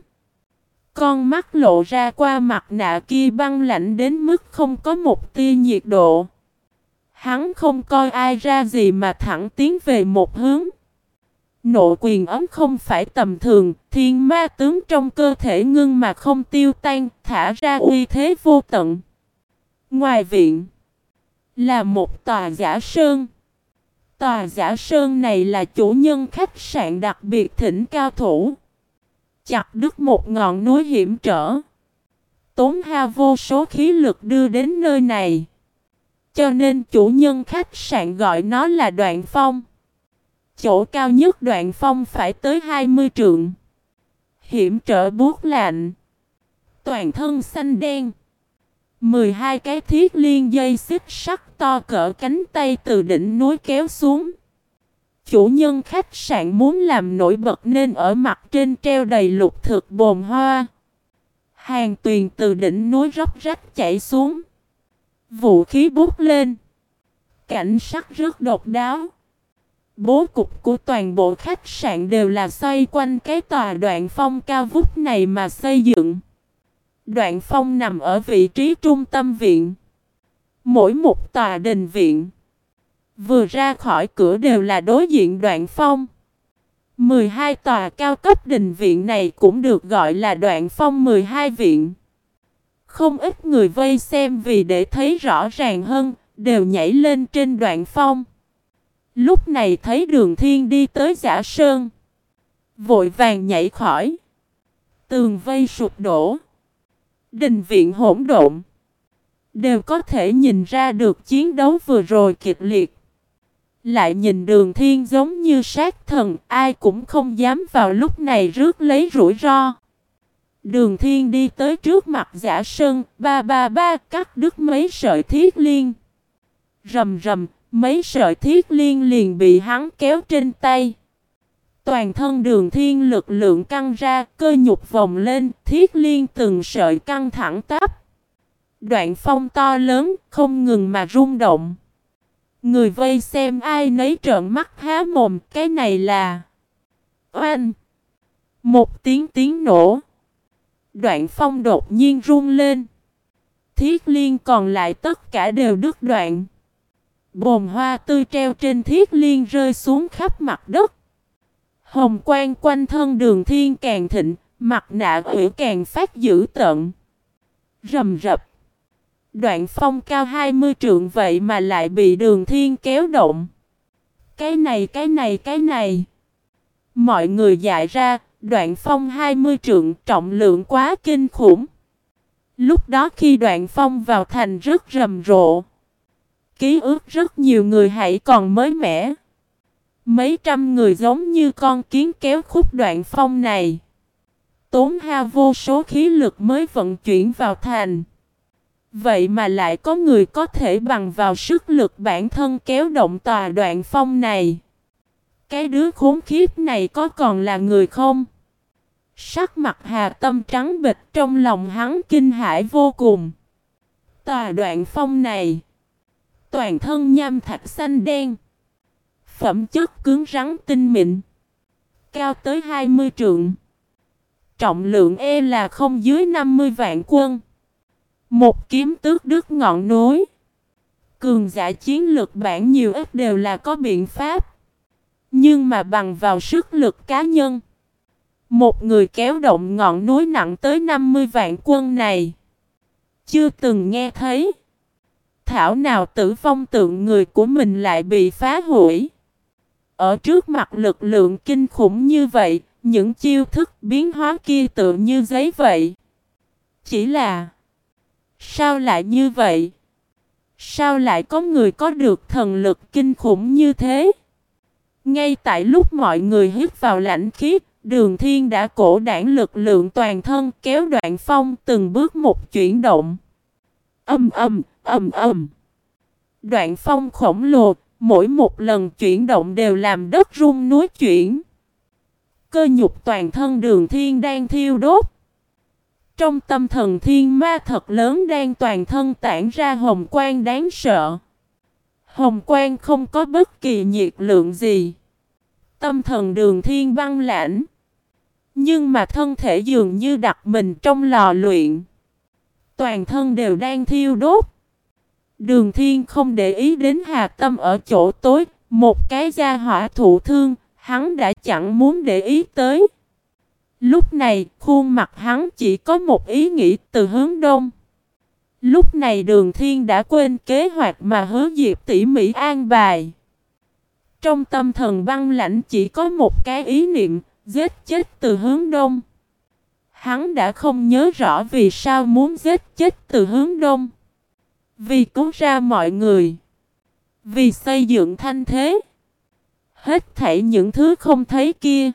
Con mắt lộ ra qua mặt nạ kia băng lạnh đến mức không có một tia nhiệt độ. Hắn không coi ai ra gì mà thẳng tiến về một hướng. Nộ quyền ấm không phải tầm thường, thiên ma tướng trong cơ thể ngưng mà không tiêu tan, thả ra uy thế vô tận. Ngoài viện là một tòa giả sơn. Tòa giả sơn này là chủ nhân khách sạn đặc biệt thỉnh cao thủ. Chặt đứt một ngọn núi hiểm trở. Tốn hao vô số khí lực đưa đến nơi này. Cho nên chủ nhân khách sạn gọi nó là Đoạn Phong. Chỗ cao nhất Đoạn Phong phải tới hai mươi trượng. Hiểm trở buốt lạnh. Toàn thân xanh đen. mười hai cái thiết liên dây xích sắt to cỡ cánh tay từ đỉnh núi kéo xuống. Chủ nhân khách sạn muốn làm nổi bật nên ở mặt trên treo đầy lục thực bồn hoa. Hàng tuyền từ đỉnh núi róc rách chảy xuống. Vũ khí bút lên. Cảnh sắc rất độc đáo. Bố cục của toàn bộ khách sạn đều là xoay quanh cái tòa Đoạn Phong cao vút này mà xây dựng. Đoạn Phong nằm ở vị trí trung tâm viện. Mỗi một tòa đình viện vừa ra khỏi cửa đều là đối diện Đoạn Phong. mười hai tòa cao cấp đình viện này cũng được gọi là Đoạn Phong mười hai viện. Không ít người vây xem vì để thấy rõ ràng hơn, đều nhảy lên trên Đoạn Phong. Lúc này thấy Đường Thiên đi tới giả sơn, vội vàng nhảy khỏi. Tường vây sụp đổ, đình viện hỗn độn, đều có thể nhìn ra được chiến đấu vừa rồi kịch liệt. Lại nhìn Đường Thiên giống như sát thần, ai cũng không dám vào lúc này rước lấy rủi ro. Đường Thiên đi tới trước mặt giả sơn, ba ba ba cắt đứt mấy sợi thiết liên. Rầm rầm, mấy sợi thiết liên liền bị hắn kéo trên tay. Toàn thân Đường Thiên lực lượng căng ra, cơ nhục vòng lên, thiết liên từng sợi căng thẳng tắp. Đoạn Phong to lớn, không ngừng mà rung động. Người vây xem ai nấy trợn mắt há mồm, cái này là... Oanh! Một tiếng tiếng nổ. Đoạn Phong đột nhiên rung lên. Thiết liên còn lại tất cả đều đứt đoạn. Bồn hoa tươi treo trên thiết liên rơi xuống khắp mặt đất. Hồng quang quanh thân Đường Thiên càng thịnh, mặt nạ ủy càng phát dữ tợn. Rầm rập. Đoạn Phong cao hai mươi trượng vậy mà lại bị Đường Thiên kéo động. Cái này cái này cái này. Mọi người dại ra, Đoạn Phong hai mươi trượng trọng lượng quá kinh khủng. Lúc đó khi Đoạn Phong vào thành rất rầm rộ. Ký ức rất nhiều người hãy còn mới mẻ. Mấy trăm người giống như con kiến kéo khúc Đoạn Phong này. Tốn hao vô số khí lực mới vận chuyển vào thành. Vậy mà lại có người có thể bằng vào sức lực bản thân kéo động tòa Đoạn Phong này. Cái đứa khốn khiếp này có còn là người không? Sắc mặt Hà Tâm trắng bệch, trong lòng hắn kinh hãi vô cùng. Tòa Đoạn Phong này, toàn thân nham thạch xanh đen, phẩm chất cứng rắn tinh mịn, cao tới hai mươi trượng, trọng lượng e là không dưới năm mươi vạn quân. Một kiếm tước đứt ngọn núi. Cường giả chiến lực bản nhiều ít đều là có biện pháp. Nhưng mà bằng vào sức lực cá nhân, một người kéo động ngọn núi nặng tới năm mươi vạn quân này, chưa từng nghe thấy. Thảo nào tử vong tượng người của mình lại bị phá hủy. Ở trước mặt lực lượng kinh khủng như vậy, những chiêu thức biến hóa kia tựa như giấy vậy. Chỉ là, sao lại như vậy? Sao lại có người có được thần lực kinh khủng như thế? Ngay tại lúc mọi người hít vào lãnh khí, Đường Thiên đã cổ đảng lực lượng toàn thân kéo Đoạn Phong từng bước một chuyển động. Âm âm, âm âm. Đoạn Phong khổng lồ, mỗi một lần chuyển động đều làm đất rung núi chuyển. Cơ nhục toàn thân Đường Thiên đang thiêu đốt. Trong tâm thần thiên ma thật lớn đang toàn thân tản ra hồng quang đáng sợ. Hồng quang không có bất kỳ nhiệt lượng gì. Tâm thần Đường Thiên băng lãnh. Nhưng mà thân thể dường như đặt mình trong lò luyện. Toàn thân đều đang thiêu đốt. Đường Thiên không để ý đến Hà Tâm ở chỗ tối. Một cái gia hỏa thụ thương, hắn đã chẳng muốn để ý tới. Lúc này, khuôn mặt hắn chỉ có một ý nghĩ từ hướng đông. Lúc này Đường Thiên đã quên kế hoạch mà Hứa Diệp tỉ mỉ an bài. Trong tâm thần băng lãnh chỉ có một cái ý niệm, giết chết từ hướng đông. Hắn đã không nhớ rõ vì sao muốn giết chết từ hướng đông. Vì cứu ra mọi người. Vì xây dựng thanh thế. Hết thảy những thứ không thấy kia.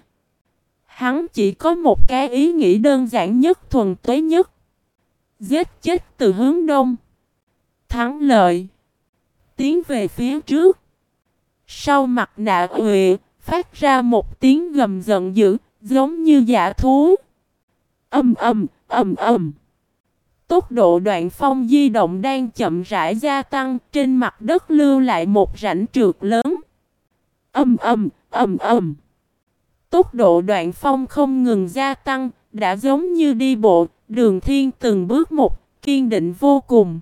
Hắn chỉ có một cái ý nghĩ đơn giản nhất, thuần túy nhất. Giết chết từ hướng đông. Thắng lợi. Tiến về phía trước. Sau mặt nạ Uệ, phát ra một tiếng gầm giận dữ, giống như dã thú. Âm ầm, ầm ầm. Tốc độ Đoạn Phong di động đang chậm rãi gia tăng, trên mặt đất lưu lại một rãnh trượt lớn. Âm ầm, ầm ầm. Tốc độ Đoạn Phong không ngừng gia tăng, đã giống như đi bộ, Đường Thiên từng bước một, kiên định vô cùng.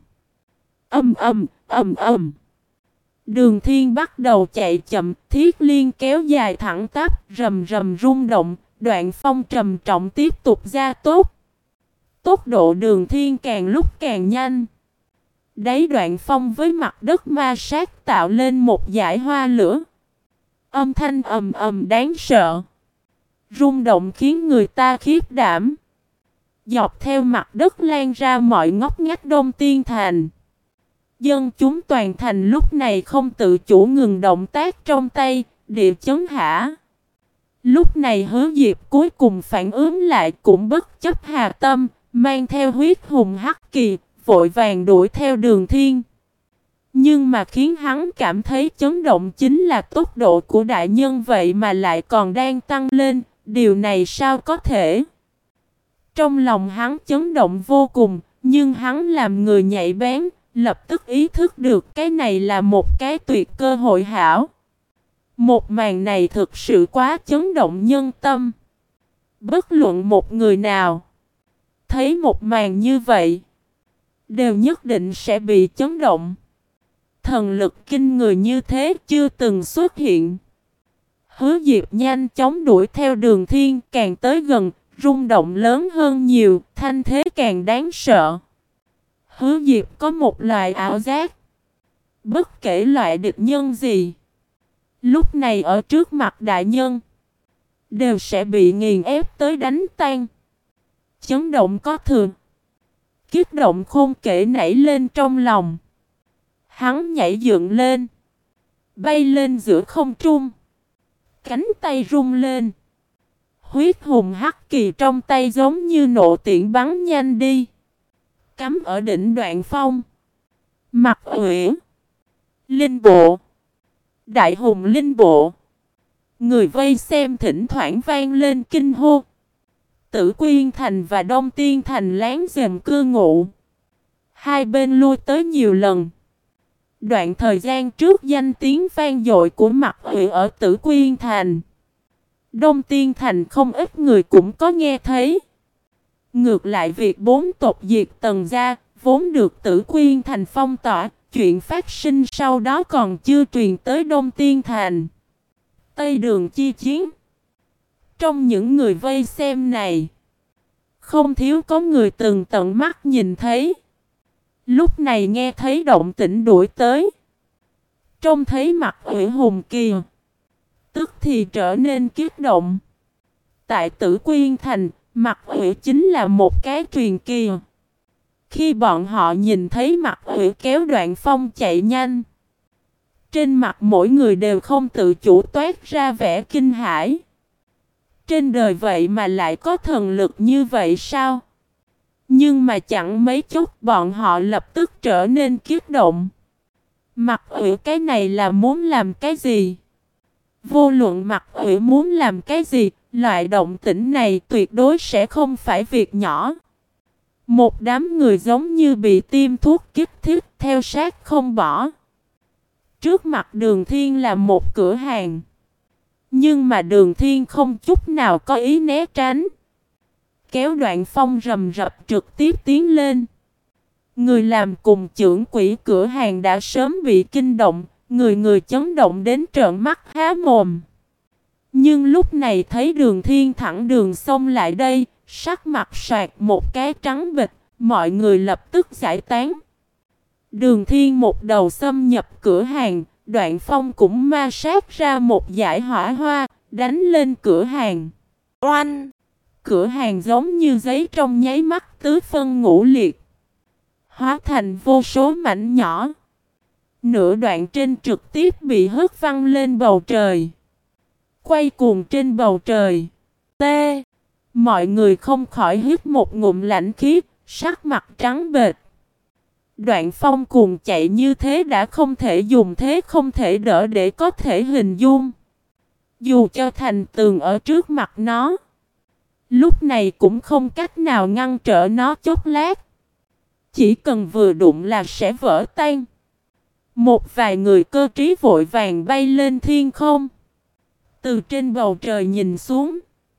Âm ầm, ầm ầm. Đường Thiên bắt đầu chạy chậm, thiết liên kéo dài thẳng tắp, rầm rầm rung động, Đoạn Phong trầm trọng tiếp tục gia tốc. Tốc độ Đường Thiên càng lúc càng nhanh. Đáy Đoạn Phong với mặt đất ma sát tạo lên một dải hoa lửa. Âm thanh ầm ầm đáng sợ. Rung động khiến người ta khiếp đảm. Dọc theo mặt đất lan ra mọi ngóc ngách Đông Tiên Thành. Dân chúng toàn thành lúc này không tự chủ ngừng động tác trong tay, địa chấn hả. Lúc này Hứa Diệp cuối cùng phản ứng lại, cũng bất chấp Hà Tâm, mang theo huyết hùng hắc kỳ, vội vàng đuổi theo Đường Thiên. Nhưng mà khiến hắn cảm thấy chấn động chính là tốc độ của đại nhân vậy mà lại còn đang tăng lên, điều này sao có thể? Trong lòng hắn chấn động vô cùng, nhưng hắn làm người nhạy bén, lập tức ý thức được cái này là một cái tuyệt cơ hội hảo. Một màn này thực sự quá chấn động nhân tâm. Bất luận một người nào thấy một màn như vậy, đều nhất định sẽ bị chấn động. Thần lực kinh người như thế chưa từng xuất hiện. Hứa Diệp nhanh chóng đuổi theo Đường Thiên, càng tới gần, rung động lớn hơn nhiều, thanh thế càng đáng sợ. Hứa Diệp có một loại ảo giác. Bất kể loại địch nhân gì, lúc này ở trước mặt đại nhân, đều sẽ bị nghiền ép tới đánh tan. Chấn động có thường. Kích động khôn kể nảy lên trong lòng. Hắn nhảy dựng lên, bay lên giữa không trung. Cánh tay rung lên. Huyết hùng hắc kỳ trong tay giống như nộ tiễn bắn nhanh đi. cắm ở đỉnh Đoạn Phong. Mặt Uyển, Linh Bộ, Đại Hùng Linh Bộ. Người vây xem thỉnh thoảng vang lên kinh hô. Tử Quyên Thành và Đông Tiên Thành láng giềng cư ngụ. Hai bên lui tới nhiều lần. Đoạn thời gian trước danh tiếng vang dội của Mặt Uyển ở Tử Quyên Thành, Đông Tiên Thành không ít người cũng có nghe thấy. Ngược lại việc bốn tộc diệt Tần gia vốn được Tử Quyên Thành phong tỏa, chuyện phát sinh sau đó còn chưa truyền tới Đông Tiên Thành. Tây Đường chi chiến. Trong những người vây xem này, không thiếu có người từng tận mắt nhìn thấy. Lúc này nghe thấy động tĩnh đuổi tới. Trông thấy Mặt Uyển hùng kỳ, tức thì trở nên kích động. Tại Tử Quyên Thành, Mặt Uyển chính là một cái truyền kỳ. Khi bọn họ nhìn thấy Mặt Uyển kéo Đoạn Phong chạy nhanh, trên mặt mỗi người đều không tự chủ toát ra vẻ kinh hãi. Trên đời vậy mà lại có thần lực như vậy sao? Nhưng mà chẳng mấy chốc bọn họ lập tức trở nên kích động. Mặt Uyển cái này là muốn làm cái gì? Vô luận Mặt Uyển muốn làm cái gì, loại động tĩnh này tuyệt đối sẽ không phải việc nhỏ. Một đám người giống như bị tiêm thuốc kích thích theo sát không bỏ. Trước mặt Đường Thiên là một cửa hàng. Nhưng mà Đường Thiên không chút nào có ý né tránh. Kéo Đoạn Phong rầm rập trực tiếp tiến lên. Người làm cùng trưởng quỹ cửa hàng đã sớm bị kinh động, người người chấn động đến trợn mắt há mồm. Nhưng lúc này thấy Đường Thiên thẳng đường xông lại đây, sắc mặt soạt một cái trắng bệch, mọi người lập tức giải tán. Đường Thiên một đầu xâm nhập cửa hàng, Đoạn Phong cũng ma sát ra một dải hỏa hoa, đánh lên cửa hàng. Oanh! Cửa hàng giống như giấy trong nháy mắt tứ phân ngũ liệt, hóa thành vô số mảnh nhỏ. Nửa đoạn trên trực tiếp bị hất văng lên bầu trời, quay cuồng trên bầu trời. T. Mọi người không khỏi hít một ngụm lạnh khí, sắc mặt trắng bệch. Đoạn Phong cuồng chạy như thế đã không thể dùng thế không thể đỡ để có thể hình dung. Dù cho thành tường ở trước mặt nó, lúc này cũng không cách nào ngăn trở nó chốc lát. Chỉ cần vừa đụng là sẽ vỡ tan. Một vài người cơ trí vội vàng bay lên thiên không. Từ trên bầu trời nhìn xuống,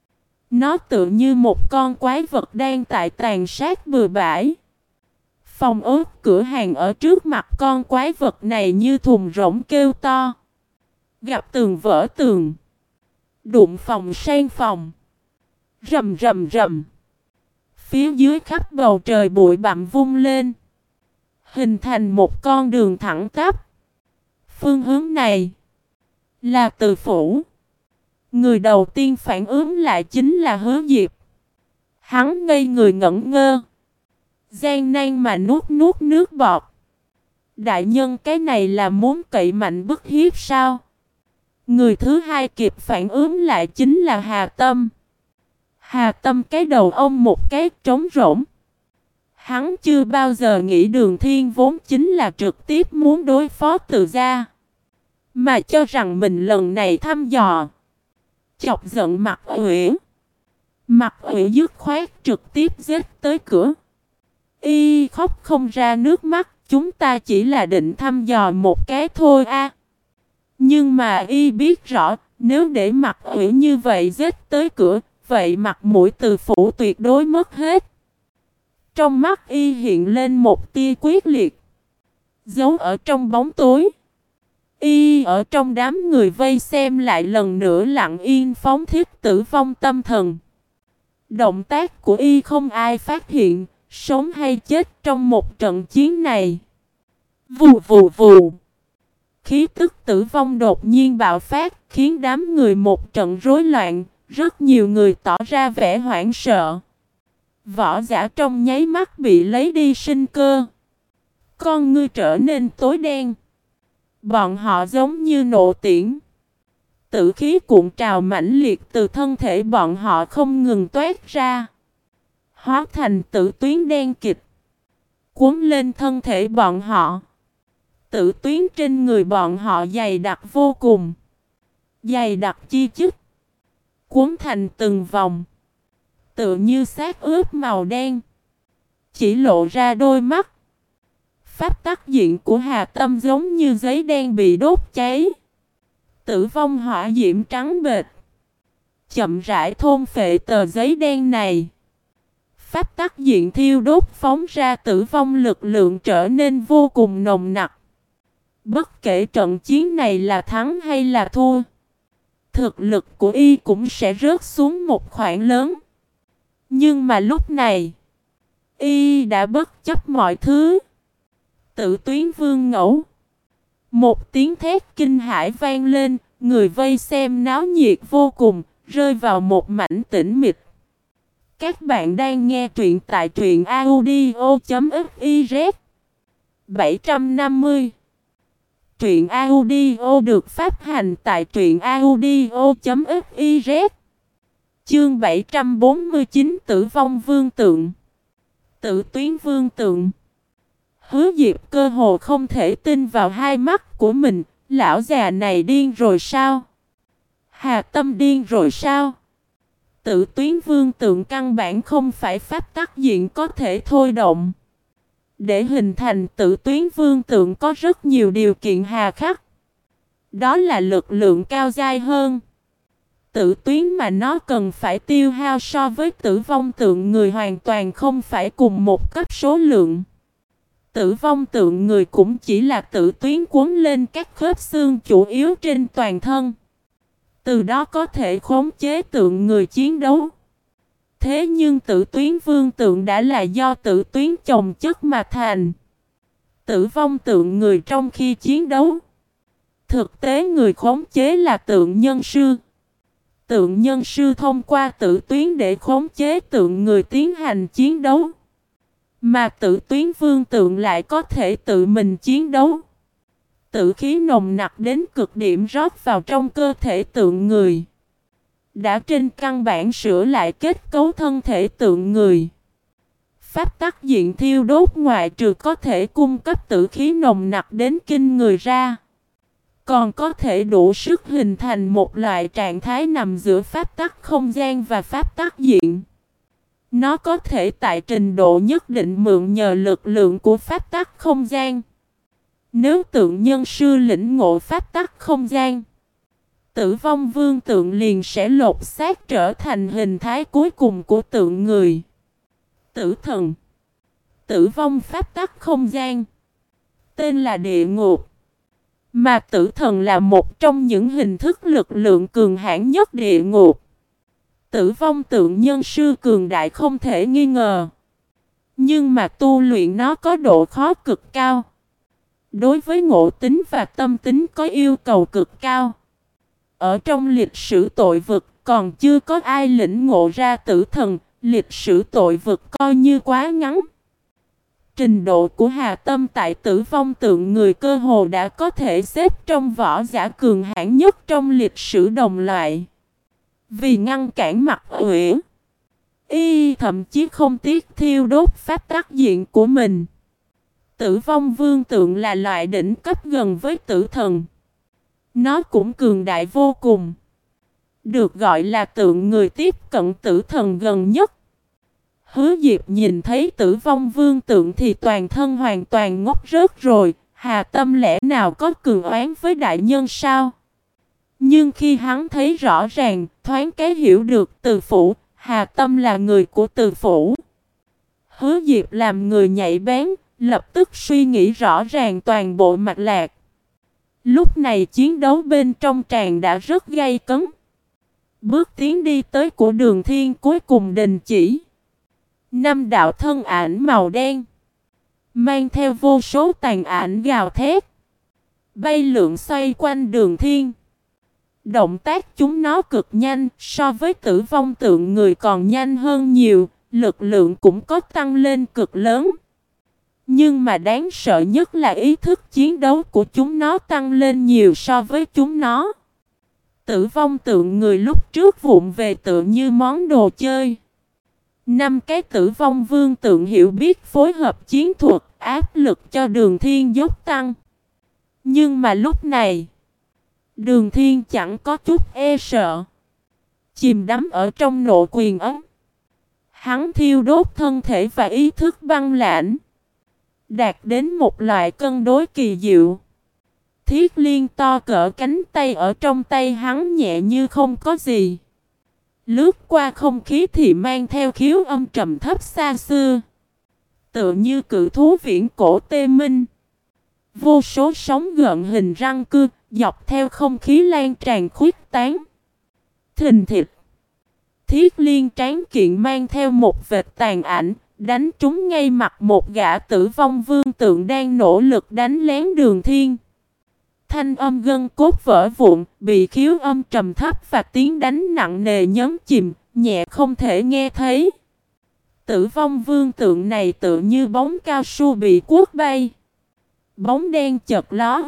nó tựa như một con quái vật đang tại tàn sát bừa bãi. Phòng ốt cửa hàng ở trước mặt con quái vật này như thùng rỗng kêu to. Gặp tường vỡ tường, đụng phòng sang phòng. Rầm rầm rầm. Phía dưới khắp bầu trời bụi bặm vung lên, hình thành một con đường thẳng tắp. Phương hướng này là Từ phủ. Người đầu tiên phản ứng lại chính là Hứa Diệp. Hắn ngây người ngẩn ngơ, gian nan mà nuốt nuốt nước bọt. Đại nhân, cái này là muốn cậy mạnh bức hiếp sao? Người thứ hai kịp phản ứng lại chính là Hà Tâm. Hà Tâm cái đầu ông một cái trống rỗng. Hắn chưa bao giờ nghĩ Đường Thiên vốn chính là trực tiếp muốn đối phó Từ gia, mà cho rằng mình lần này thăm dò, chọc giận Mặt Uyển. Mặt Uyển dứt khoát trực tiếp giết tới cửa. Y khóc không ra nước mắt, chúng ta chỉ là định thăm dò một cái thôi a. Nhưng mà y biết rõ, nếu để Mặt Uyển như vậy giết tới cửa, vậy mặt mũi Từ phủ tuyệt đối mất hết. Trong mắt y hiện lên một tia quyết liệt, giấu ở trong bóng tối. Y ở trong đám người vây xem lại lần nữa lặng yên phóng thiết tử vong tâm thần. Động tác của y không ai phát hiện, sống hay chết trong một trận chiến này. Vù vù vù. Khí tức tử vong đột nhiên bạo phát, khiến đám người một trận rối loạn, rất nhiều người tỏ ra vẻ hoảng sợ. Võ giả trong nháy mắt bị lấy đi sinh cơ, con ngươi trở nên tối đen. Bọn họ giống như nộ tiễn, tử khí cuộn trào mãnh liệt từ thân thể bọn họ không ngừng toát ra, hóa thành tử tuyến đen kịch. cuốn lên thân thể bọn họ. Tử tuyến trên người bọn họ dày đặc vô cùng. Dày đặc chi chít. Cuốn thành từng vòng. Tựa như xác ướp màu đen. Chỉ lộ ra đôi mắt. Pháp tắc diện của Hà Tâm giống như giấy đen bị đốt cháy. Tử vong hỏa diễm trắng bệch. Chậm rãi thôn phệ tờ giấy đen này. Pháp tắc diện thiêu đốt phóng ra tử vong lực lượng trở nên vô cùng nồng nặc. Bất kể trận chiến này là thắng hay là thua, thực lực của y cũng sẽ rớt xuống một khoảng lớn. Nhưng mà lúc này, y đã bất chấp mọi thứ. Tử tuyến vương ngẫu. Một tiếng thét kinh hãi vang lên, người vây xem náo nhiệt vô cùng, rơi vào một mảnh tĩnh mịch. Các bạn đang nghe truyện tại truyện audio chấm fiz. bảy trăm năm mươi. Truyện audio được phát hành tại truyện audio chấm fiz. Chương bảy trăm bốn mươi chín Tử vong vương tượng. Tử tuyến vương tượng. Hứa Diệp cơ hồ không thể tin vào hai mắt của mình. Lão già này điên rồi sao? Hà Tâm điên rồi sao? Tử tuyến vương tượng căn bản không phải pháp tắc diện có thể thôi động. Để hình thành tử tuyến vương tượng có rất nhiều điều kiện hà khắc. Đó là lực lượng cao dai hơn. Tử tuyến mà nó cần phải tiêu hao so với tử vong tượng người hoàn toàn không phải cùng một cấp số lượng. Tử vong tượng người cũng chỉ là tử tuyến cuốn lên các khớp xương chủ yếu trên toàn thân. Từ đó có thể khống chế tượng người chiến đấu. Thế nhưng tử tuyến vương tượng đã là do tử tuyến chồng chất mà thành. Tử vong tượng người trong khi chiến đấu. Thực tế người khống chế là tượng nhân sư. Tượng nhân sư thông qua tử tuyến để khống chế tượng người tiến hành chiến đấu. Mà tử tuyến vương tượng lại có thể tự mình chiến đấu. Tử khí nồng nặc đến cực điểm rót vào trong cơ thể tượng người. Đã trên căn bản sửa lại kết cấu thân thể tượng người. Pháp tắc diện thiêu đốt ngoại trừ có thể cung cấp tử khí nồng nặc đến kinh người ra. Còn có thể đủ sức hình thành một loại trạng thái nằm giữa pháp tắc không gian và pháp tắc diện. Nó có thể tại trình độ nhất định mượn nhờ lực lượng của pháp tắc không gian. Nếu tượng nhân sư lĩnh ngộ pháp tắc không gian, tử vong vương tượng liền sẽ lột xác trở thành hình thái cuối cùng của tượng người. Tử thần. Tử vong pháp tắc không gian. Tên là địa ngục. Mà tử thần là một trong những hình thức lực lượng cường hãn nhất địa ngục. Tử vong tượng nhân sư cường đại không thể nghi ngờ. Nhưng mà tu luyện nó có độ khó cực cao. Đối với ngộ tính và tâm tính có yêu cầu cực cao. Ở trong lịch sử tội vực còn chưa có ai lĩnh ngộ ra tử thần, lịch sử tội vực coi như quá ngắn. Trình độ của Hà Tâm tại tử vong tượng người cơ hồ đã có thể xếp trong võ giả cường hãn nhất trong lịch sử đồng loại. Vì ngăn cản mặt Uyển, y thậm chí không tiếc thiêu đốt pháp tắc diện của mình. Tử vong vương tượng là loại đỉnh cấp gần với tử thần. Nó cũng cường đại vô cùng. Được gọi là tượng người tiếp cận tử thần gần nhất. Hứa Diệp nhìn thấy tử vong vương tượng thì toàn thân hoàn toàn ngốc rớt rồi. Hà Tâm lẽ nào có cường oán với đại nhân sao? Nhưng khi hắn thấy rõ ràng, thoáng cái hiểu được Từ Phủ, Hà Tâm là người của Từ Phủ. Hứa Diệp làm người nhạy bén, lập tức suy nghĩ rõ ràng toàn bộ mạch lạc. Lúc này chiến đấu bên trong tràng đã rất gay cấn. Bước tiến đi tới của Đường Thiên cuối cùng đình chỉ. Năm đạo thân ảnh màu đen, mang theo vô số tàn ảnh gào thét, bay lượn xoay quanh Đường Thiên. Động tác chúng nó cực nhanh, so với tử vong tượng người còn nhanh hơn nhiều, lực lượng cũng có tăng lên cực lớn. Nhưng mà đáng sợ nhất là ý thức chiến đấu của chúng nó tăng lên nhiều so với chúng nó. Tử vong tượng người lúc trước vụn về tựa như món đồ chơi. Năm cái tử vong vương tượng hiểu biết phối hợp chiến thuật, áp lực cho Đường Thiên dốc tăng. Nhưng mà lúc này, Đường Thiên chẳng có chút e sợ. Chìm đắm ở trong nộ quyền ấm. Hắn thiêu đốt thân thể và ý thức băng lãnh, đạt đến một loại cân đối kỳ diệu. Thiết liên to cỡ cánh tay ở trong tay hắn nhẹ như không có gì. Lướt qua không khí thì mang theo khiếu âm trầm thấp xa xưa. Tựa như cự thú viễn cổ tê minh. Vô số sóng gợn hình răng cưa, dọc theo không khí lan tràn khuyết tán. Thình thịch. Thiết liên tráng kiện mang theo một vệt tàn ảnh, đánh trúng ngay mặt một gã tử vong vương tượng đang nỗ lực đánh lén Đường Thiên. Thanh âm gân cốt vỡ vụn, bị khiếu âm trầm thấp và tiếng đánh nặng nề nhấn chìm, nhẹ không thể nghe thấy. Tử vong vương tượng này tựa như bóng cao su bị cuốc bay. Bóng đen chật ló,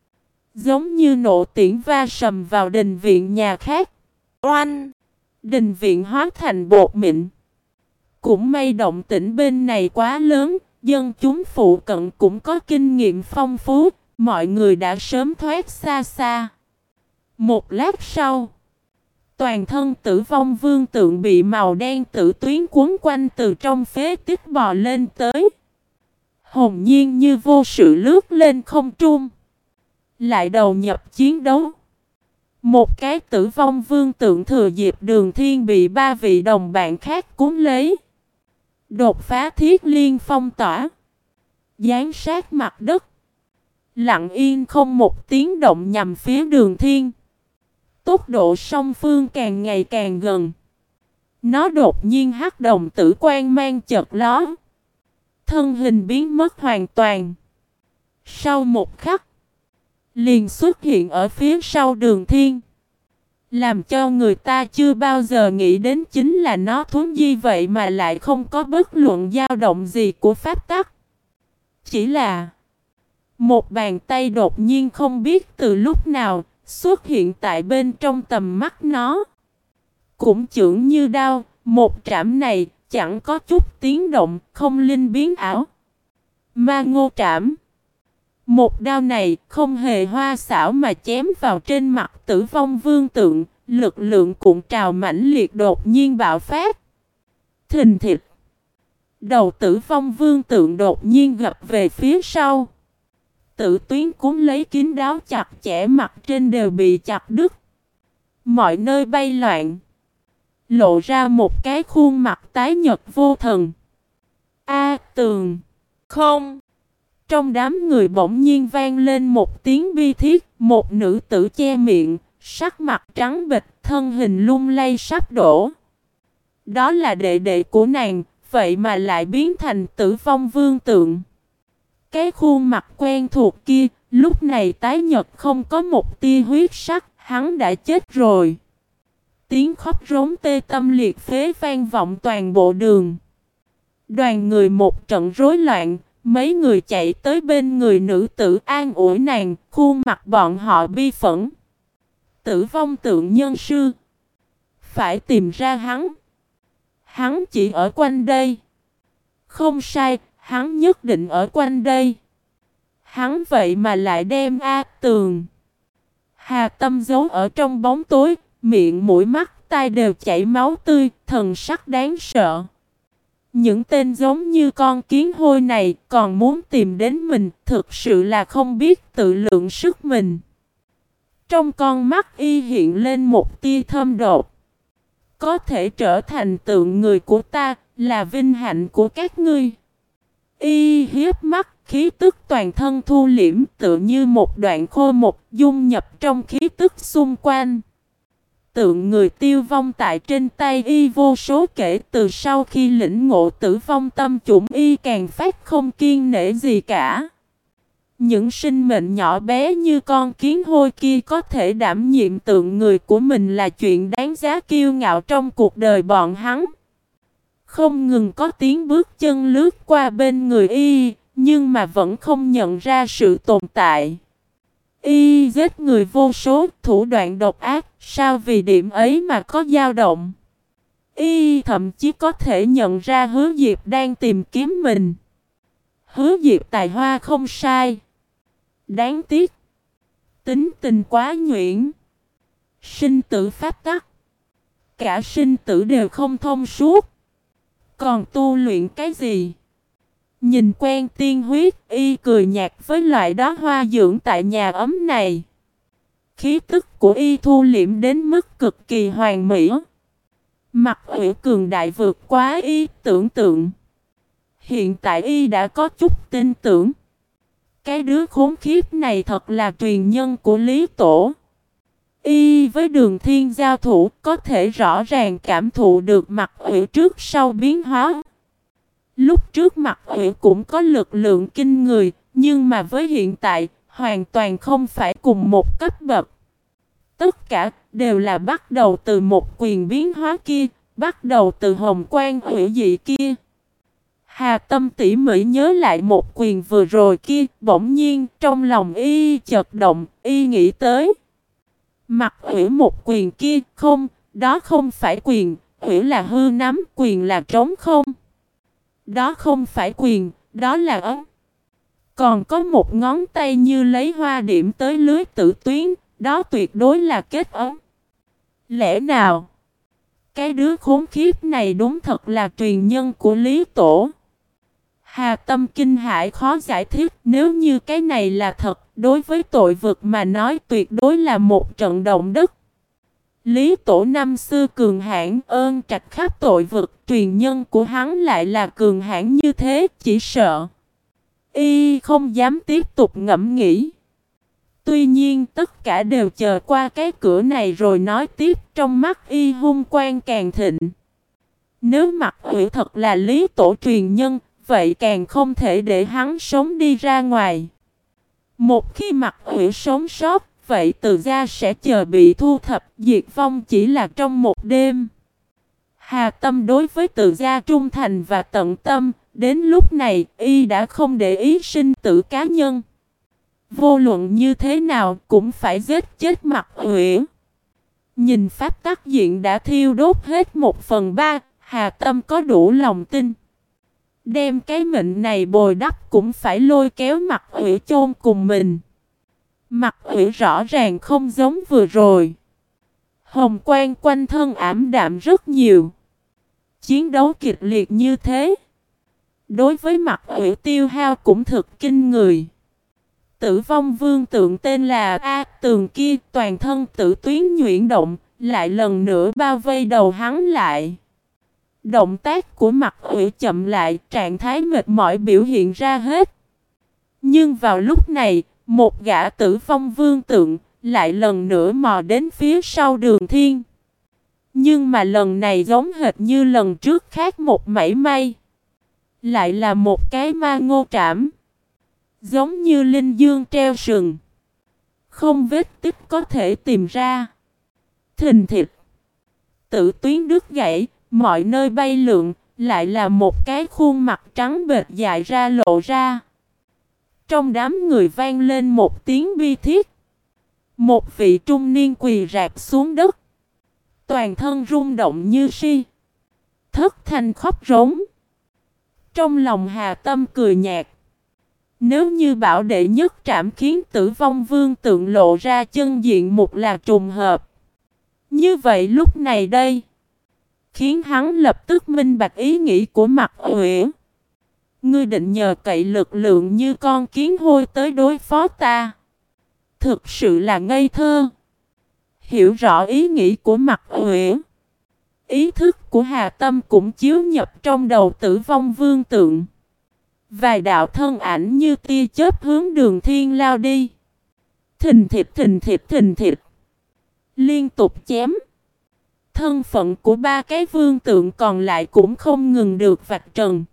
giống như nộ tiễn va sầm vào đình viện nhà khác. Oanh! Đình viện hóa thành bột mịn. Cũng may động tĩnh bên này quá lớn, dân chúng phụ cận cũng có kinh nghiệm phong phú, mọi người đã sớm thoát xa xa. Một lát sau, toàn thân tử vong vương tượng bị màu đen tử tuyến quấn quanh từ trong phế tích bò lên tới. Hồn nhiên như vô sự lướt lên không trung, lại đầu nhập chiến đấu. Một cái tử vong vương tượng thừa dịp Đường Thiên bị ba vị đồng bạn khác cuốn lấy, đột phá thiết liên phong tỏa, dán sát mặt đất, lặng yên không một tiếng động nhằm phía Đường Thiên. Tốc độ song phương càng ngày càng gần. Nó đột nhiên hắc đồng tử quang mang chợt lóe, thân hình biến mất hoàn toàn. Sau một khắc, liền xuất hiện ở phía sau Đường Thiên. Làm cho người ta chưa bao giờ nghĩ đến chính là nó thuấn di vậy mà lại không có bất luận dao động gì của pháp tắc. Chỉ là một bàn tay đột nhiên không biết từ lúc nào xuất hiện tại bên trong tầm mắt nó. Cũng chưởng như đao, một trảm này chẳng có chút tiếng động, không linh biến ảo. Ma ngô trảm. Một đao này không hề hoa xảo mà chém vào trên mặt tử vong vương tượng, lực lượng cuộn trào mãnh liệt đột nhiên bạo phát. Thình thịch. Đầu tử vong vương tượng đột nhiên gập về phía sau. Tử tuyến cuốn lấy kín đáo chặt chẽ, mặt trên đều bị chặt đứt. Mọi nơi bay loạn. Lộ ra một cái khuôn mặt tái nhợt vô thần. A tường. Không. Trong đám người bỗng nhiên vang lên một tiếng bi thiết. Một nữ tử che miệng, sắc mặt trắng bệch, thân hình lung lay sắp đổ. Đó là đệ đệ của nàng, vậy mà lại biến thành tử vong vương tượng. Cái khuôn mặt quen thuộc kia, lúc này tái nhợt không có một tia huyết sắc, hắn đã chết rồi. Tiếng khóc rống tê tâm liệt phế vang vọng toàn bộ đường. Đoàn người một trận rối loạn, mấy người chạy tới bên người nữ tử an ủi nàng, khuôn mặt bọn họ bi phẫn. Tử vong tượng nhân sư. Phải tìm ra hắn. Hắn chỉ ở quanh đây. Không sai, hắn nhất định ở quanh đây. Hắn vậy mà lại đem A Tường, Hà Tâm giấu ở trong bóng tối, miệng mũi mắt tai đều chảy máu tươi, thần sắc đáng sợ. Những tên giống như con kiến hôi này còn muốn tìm đến mình, thực sự là không biết tự lượng sức mình. Trong con mắt y hiện lên một tia thâm độc. Có thể trở thành tượng người của ta là vinh hạnh của các ngươi. Y hiếp mắt, khí tức toàn thân thu liễm tựa như một đoạn khô một dung nhập trong khí tức xung quanh. Tượng người tiêu vong tại trên tay y vô số kể, từ sau khi lĩnh ngộ tử vong tâm chủng y càng phát không kiên nể gì cả. Những sinh mệnh nhỏ bé như con kiến hôi kia có thể đảm nhiệm tượng người của mình là chuyện đáng giá kiêu ngạo trong cuộc đời bọn hắn. Không ngừng có tiếng bước chân lướt qua bên người y, nhưng mà vẫn không nhận ra sự tồn tại. Y giết người vô số, thủ đoạn độc ác, sao vì điểm ấy mà có dao động? Y thậm chí có thể nhận ra Hứa Diệp đang tìm kiếm mình. Hứa Diệp tài hoa không sai. Đáng tiếc, tính tình quá nhuyễn. Sinh tử pháp tắc, cả sinh tử đều không thông suốt. Còn tu luyện cái gì? Nhìn quen tiên huyết, y cười nhạt với loại đóa hoa dưỡng tại nhà ấm này. Khí tức của y thu liễm đến mức cực kỳ hoàn mỹ. Mặt Uyển cường đại vượt quá y tưởng tượng. Hiện tại y đã có chút tin tưởng. Cái đứa khốn khiếp này thật là truyền nhân của Lý Tổ. Y với Đường Thiên giao thủ có thể rõ ràng cảm thụ được Mặt Uyển trước sau biến hóa. Lúc trước Mặt Uyển cũng có lực lượng kinh người, nhưng mà với hiện tại, hoàn toàn không phải cùng một cấp bậc. Tất cả đều là bắt đầu từ một quyền biến hóa kia, bắt đầu từ hồng quang hủy dị kia. Hà Tâm tỉ mỉ nhớ lại một quyền vừa rồi kia, bỗng nhiên trong lòng y chợt động, y nghĩ tới. Mặt Uyển một quyền kia, không, đó không phải quyền, Uyển là hư nắm, quyền là trống không. Đó không phải quyền, đó là ấm. Còn có một ngón tay như lấy hoa điểm tới lưới tử tuyến, đó tuyệt đối là kết ấm. Lẽ nào? Cái đứa khốn khiếp này đúng thật là truyền nhân của Lý Tổ. Hà Tâm kinh hãi khó giải thích, nếu như cái này là thật, đối với tội vực mà nói tuyệt đối là một trận động đất. Lý Tổ năm xưa cường hãn ơn trạch khắp tội vực, truyền nhân của hắn lại là cường hãn như thế, chỉ sợ y không dám tiếp tục ngẫm nghĩ. Tuy nhiên tất cả đều chờ qua cái cửa này rồi nói tiếp, trong mắt y hung quang càng thịnh. Nếu Mặt Uyển thật là Lý Tổ truyền nhân, vậy càng không thể để hắn sống đi ra ngoài. Một khi Mặt Uyển sống sót, vậy Từ gia sẽ chờ bị thu thập, diệt vong chỉ là trong một đêm. Hà Tâm đối với Từ gia trung thành và tận tâm, đến lúc này y đã không để ý sinh tử cá nhân. Vô luận như thế nào cũng phải giết chết Mặt Uyển. Nhìn pháp tắc diện đã thiêu đốt hết một phần ba, Hà Tâm có đủ lòng tin. Đem cái mệnh này bồi đắp cũng phải lôi kéo Mặt Uyển chôn cùng mình. Mặt Uyển rõ ràng không giống vừa rồi. Hồng quang quanh thân ảm đạm rất nhiều. Chiến đấu kịch liệt như thế, đối với Mặt Uyển tiêu hao cũng thực kinh người. Tử vong vương tượng tên là A Tường kia toàn thân tử tuyến nhuyễn động, lại lần nữa bao vây đầu hắn lại. Động tác của Mặt Uyển chậm lại, trạng thái mệt mỏi biểu hiện ra hết. Nhưng vào lúc này, một gã tử vong vương tượng lại lần nữa mò đến phía sau Đường Thiên. Nhưng mà lần này giống hệt như lần trước khác một mảy may. Lại là một cái ma ngô trảm. Giống như linh dương treo sừng. Không vết tích có thể tìm ra. Thình thịt. Tử tuyến đứt gãy, mọi nơi bay lượn, lại là một cái khuôn mặt trắng bệch dài ra lộ ra. Trong đám người vang lên một tiếng bi thiết. Một vị trung niên quỳ rạp xuống đất. Toàn thân rung động như si. Thất thanh khóc rống. Trong lòng Hà Tâm cười nhạt. Nếu như bảo đệ nhất trảm khiến tử vong vương tượng lộ ra chân diện một là trùng hợp. Như vậy lúc này đây, khiến hắn lập tức minh bạch ý nghĩ của Mặt Uyển. Ngươi định nhờ cậy lực lượng như con kiến hôi tới đối phó ta. Thực sự là ngây thơ. Hiểu rõ ý nghĩ của Mặt Uyển, ý thức của Hà Tâm cũng chiếu nhập trong đầu tử vong vương tượng. Vài đạo thân ảnh như tia chớp hướng Đường Thiên lao đi. Thình thịt thình thịt thình thịt. Liên tục chém. Thân phận của ba cái vương tượng còn lại cũng không ngừng được vạch trần.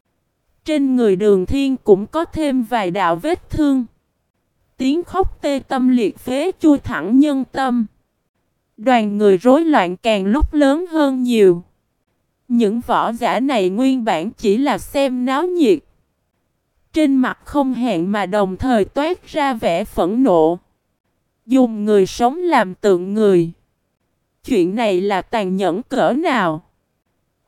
Trên người Đường Thiên cũng có thêm vài đạo vết thương. Tiếng khóc tê tâm liệt phế chui thẳng nhân tâm. Đoàn người rối loạn càng lúc lớn hơn nhiều. Những võ giả này nguyên bản chỉ là xem náo nhiệt. Trên mặt không hẹn mà đồng thời toát ra vẻ phẫn nộ. Dùng người sống làm tượng người. Chuyện này là tàn nhẫn cỡ nào?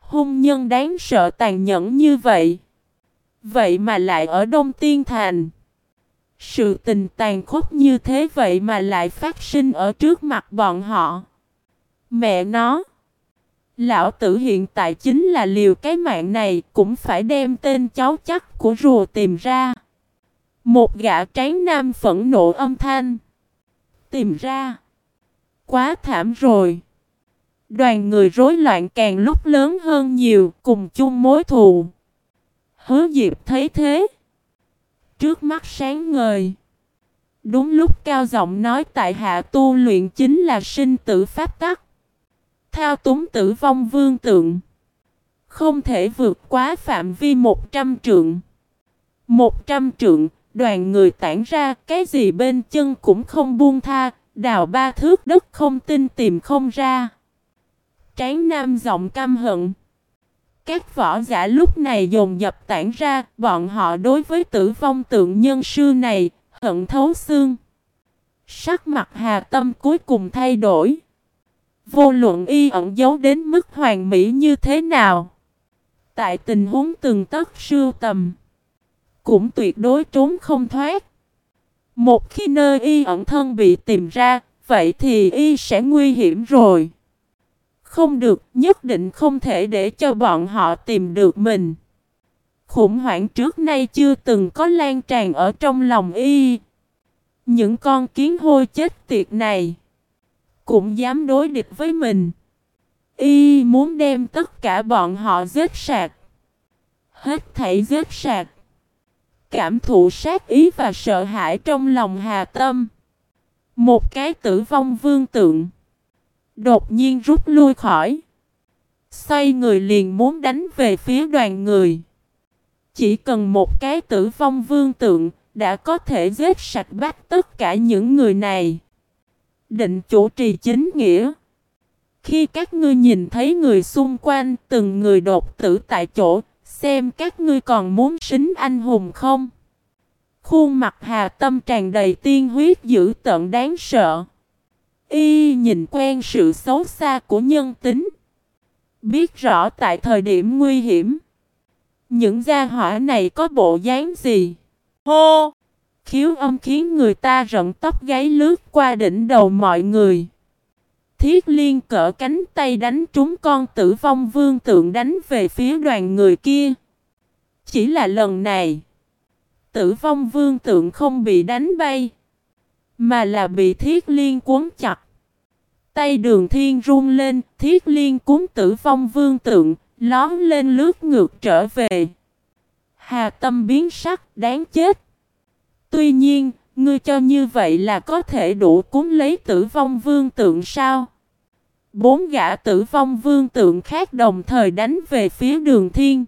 Hung nhân đáng sợ tàn nhẫn như vậy. Vậy mà lại ở Đông Tiên Thành. Sự tình tàn khốc như thế vậy mà lại phát sinh ở trước mặt bọn họ. Mẹ nó. Lão tử hiện tại chính là liều cái mạng này cũng phải đem tên cháu chắc của rùa tìm ra. Một gã tráng nam phẫn nộ âm thanh. Tìm ra. Quá thảm rồi. Đoàn người rối loạn càng lúc lớn hơn nhiều, cùng chung mối thù. Hứa Diệp thấy thế. Trước mắt sáng ngời. Đúng lúc cao giọng nói tại hạ tu luyện chính là sinh tử pháp tắc. Thao túng tử vong vương tượng. Không thể vượt quá phạm vi một trăm trượng. Một trăm trượng, đoàn người tản ra, cái gì bên chân cũng không buông tha, đào ba thước đất không tin tìm không ra. Tráng nam giọng căm hận. Các võ giả lúc này dồn dập tản ra, bọn họ đối với tử vong tượng nhân sư này, hận thấu xương. Sắc mặt Hà Tâm cuối cùng thay đổi. Vô luận y ẩn giấu đến mức hoàn mỹ như thế nào. Tại tình huống từng tấc sưu tầm, cũng tuyệt đối trốn không thoát. Một khi nơi y ẩn thân bị tìm ra, vậy thì y sẽ nguy hiểm rồi. Không được, nhất định không thể để cho bọn họ tìm được mình. Khủng hoảng trước nay chưa từng có lan tràn ở trong lòng y. Những con kiến hôi chết tiệt này cũng dám đối địch với mình. Y muốn đem tất cả bọn họ giết sạch. Hết thảy giết sạch. Cảm thụ sát ý và sợ hãi trong lòng Hà Tâm. Một cái tử vong vương tượng đột nhiên rút lui khỏi. Xoay người liền muốn đánh về phía đoàn người. Chỉ cần một cái tử vong vương tượng đã có thể giết sạch bách tất cả những người này. Định chủ trì chính nghĩa. Khi các ngươi nhìn thấy người xung quanh từng người đột tử tại chỗ, xem các ngươi còn muốn xính anh hùng không? Khuôn mặt Hà Tâm tràn đầy tiên huyết dữ tợn đáng sợ. Y nhìn quen sự xấu xa của nhân tính. Biết rõ tại thời điểm nguy hiểm, những gia hỏa này có bộ dáng gì. Hô! Khiếu âm khiến người ta rợn tóc gáy lướt qua đỉnh đầu mọi người. Thiết Liên cỡ cánh tay đánh trúng con tử vong vương tượng đánh về phía đoàn người kia. Chỉ là lần này, tử vong vương tượng không bị đánh bay, mà là bị Thiết Liên cuốn chặt. Tay Đường Thiên run lên, Thiết Liên cuốn tử vong vương tượng, lón lên lướt ngược trở về. Hà Tâm biến sắc, đáng chết. Tuy nhiên, ngươi cho như vậy là có thể đủ cuốn lấy tử vong vương tượng sao? Bốn gã tử vong vương tượng khác đồng thời đánh về phía Đường Thiên.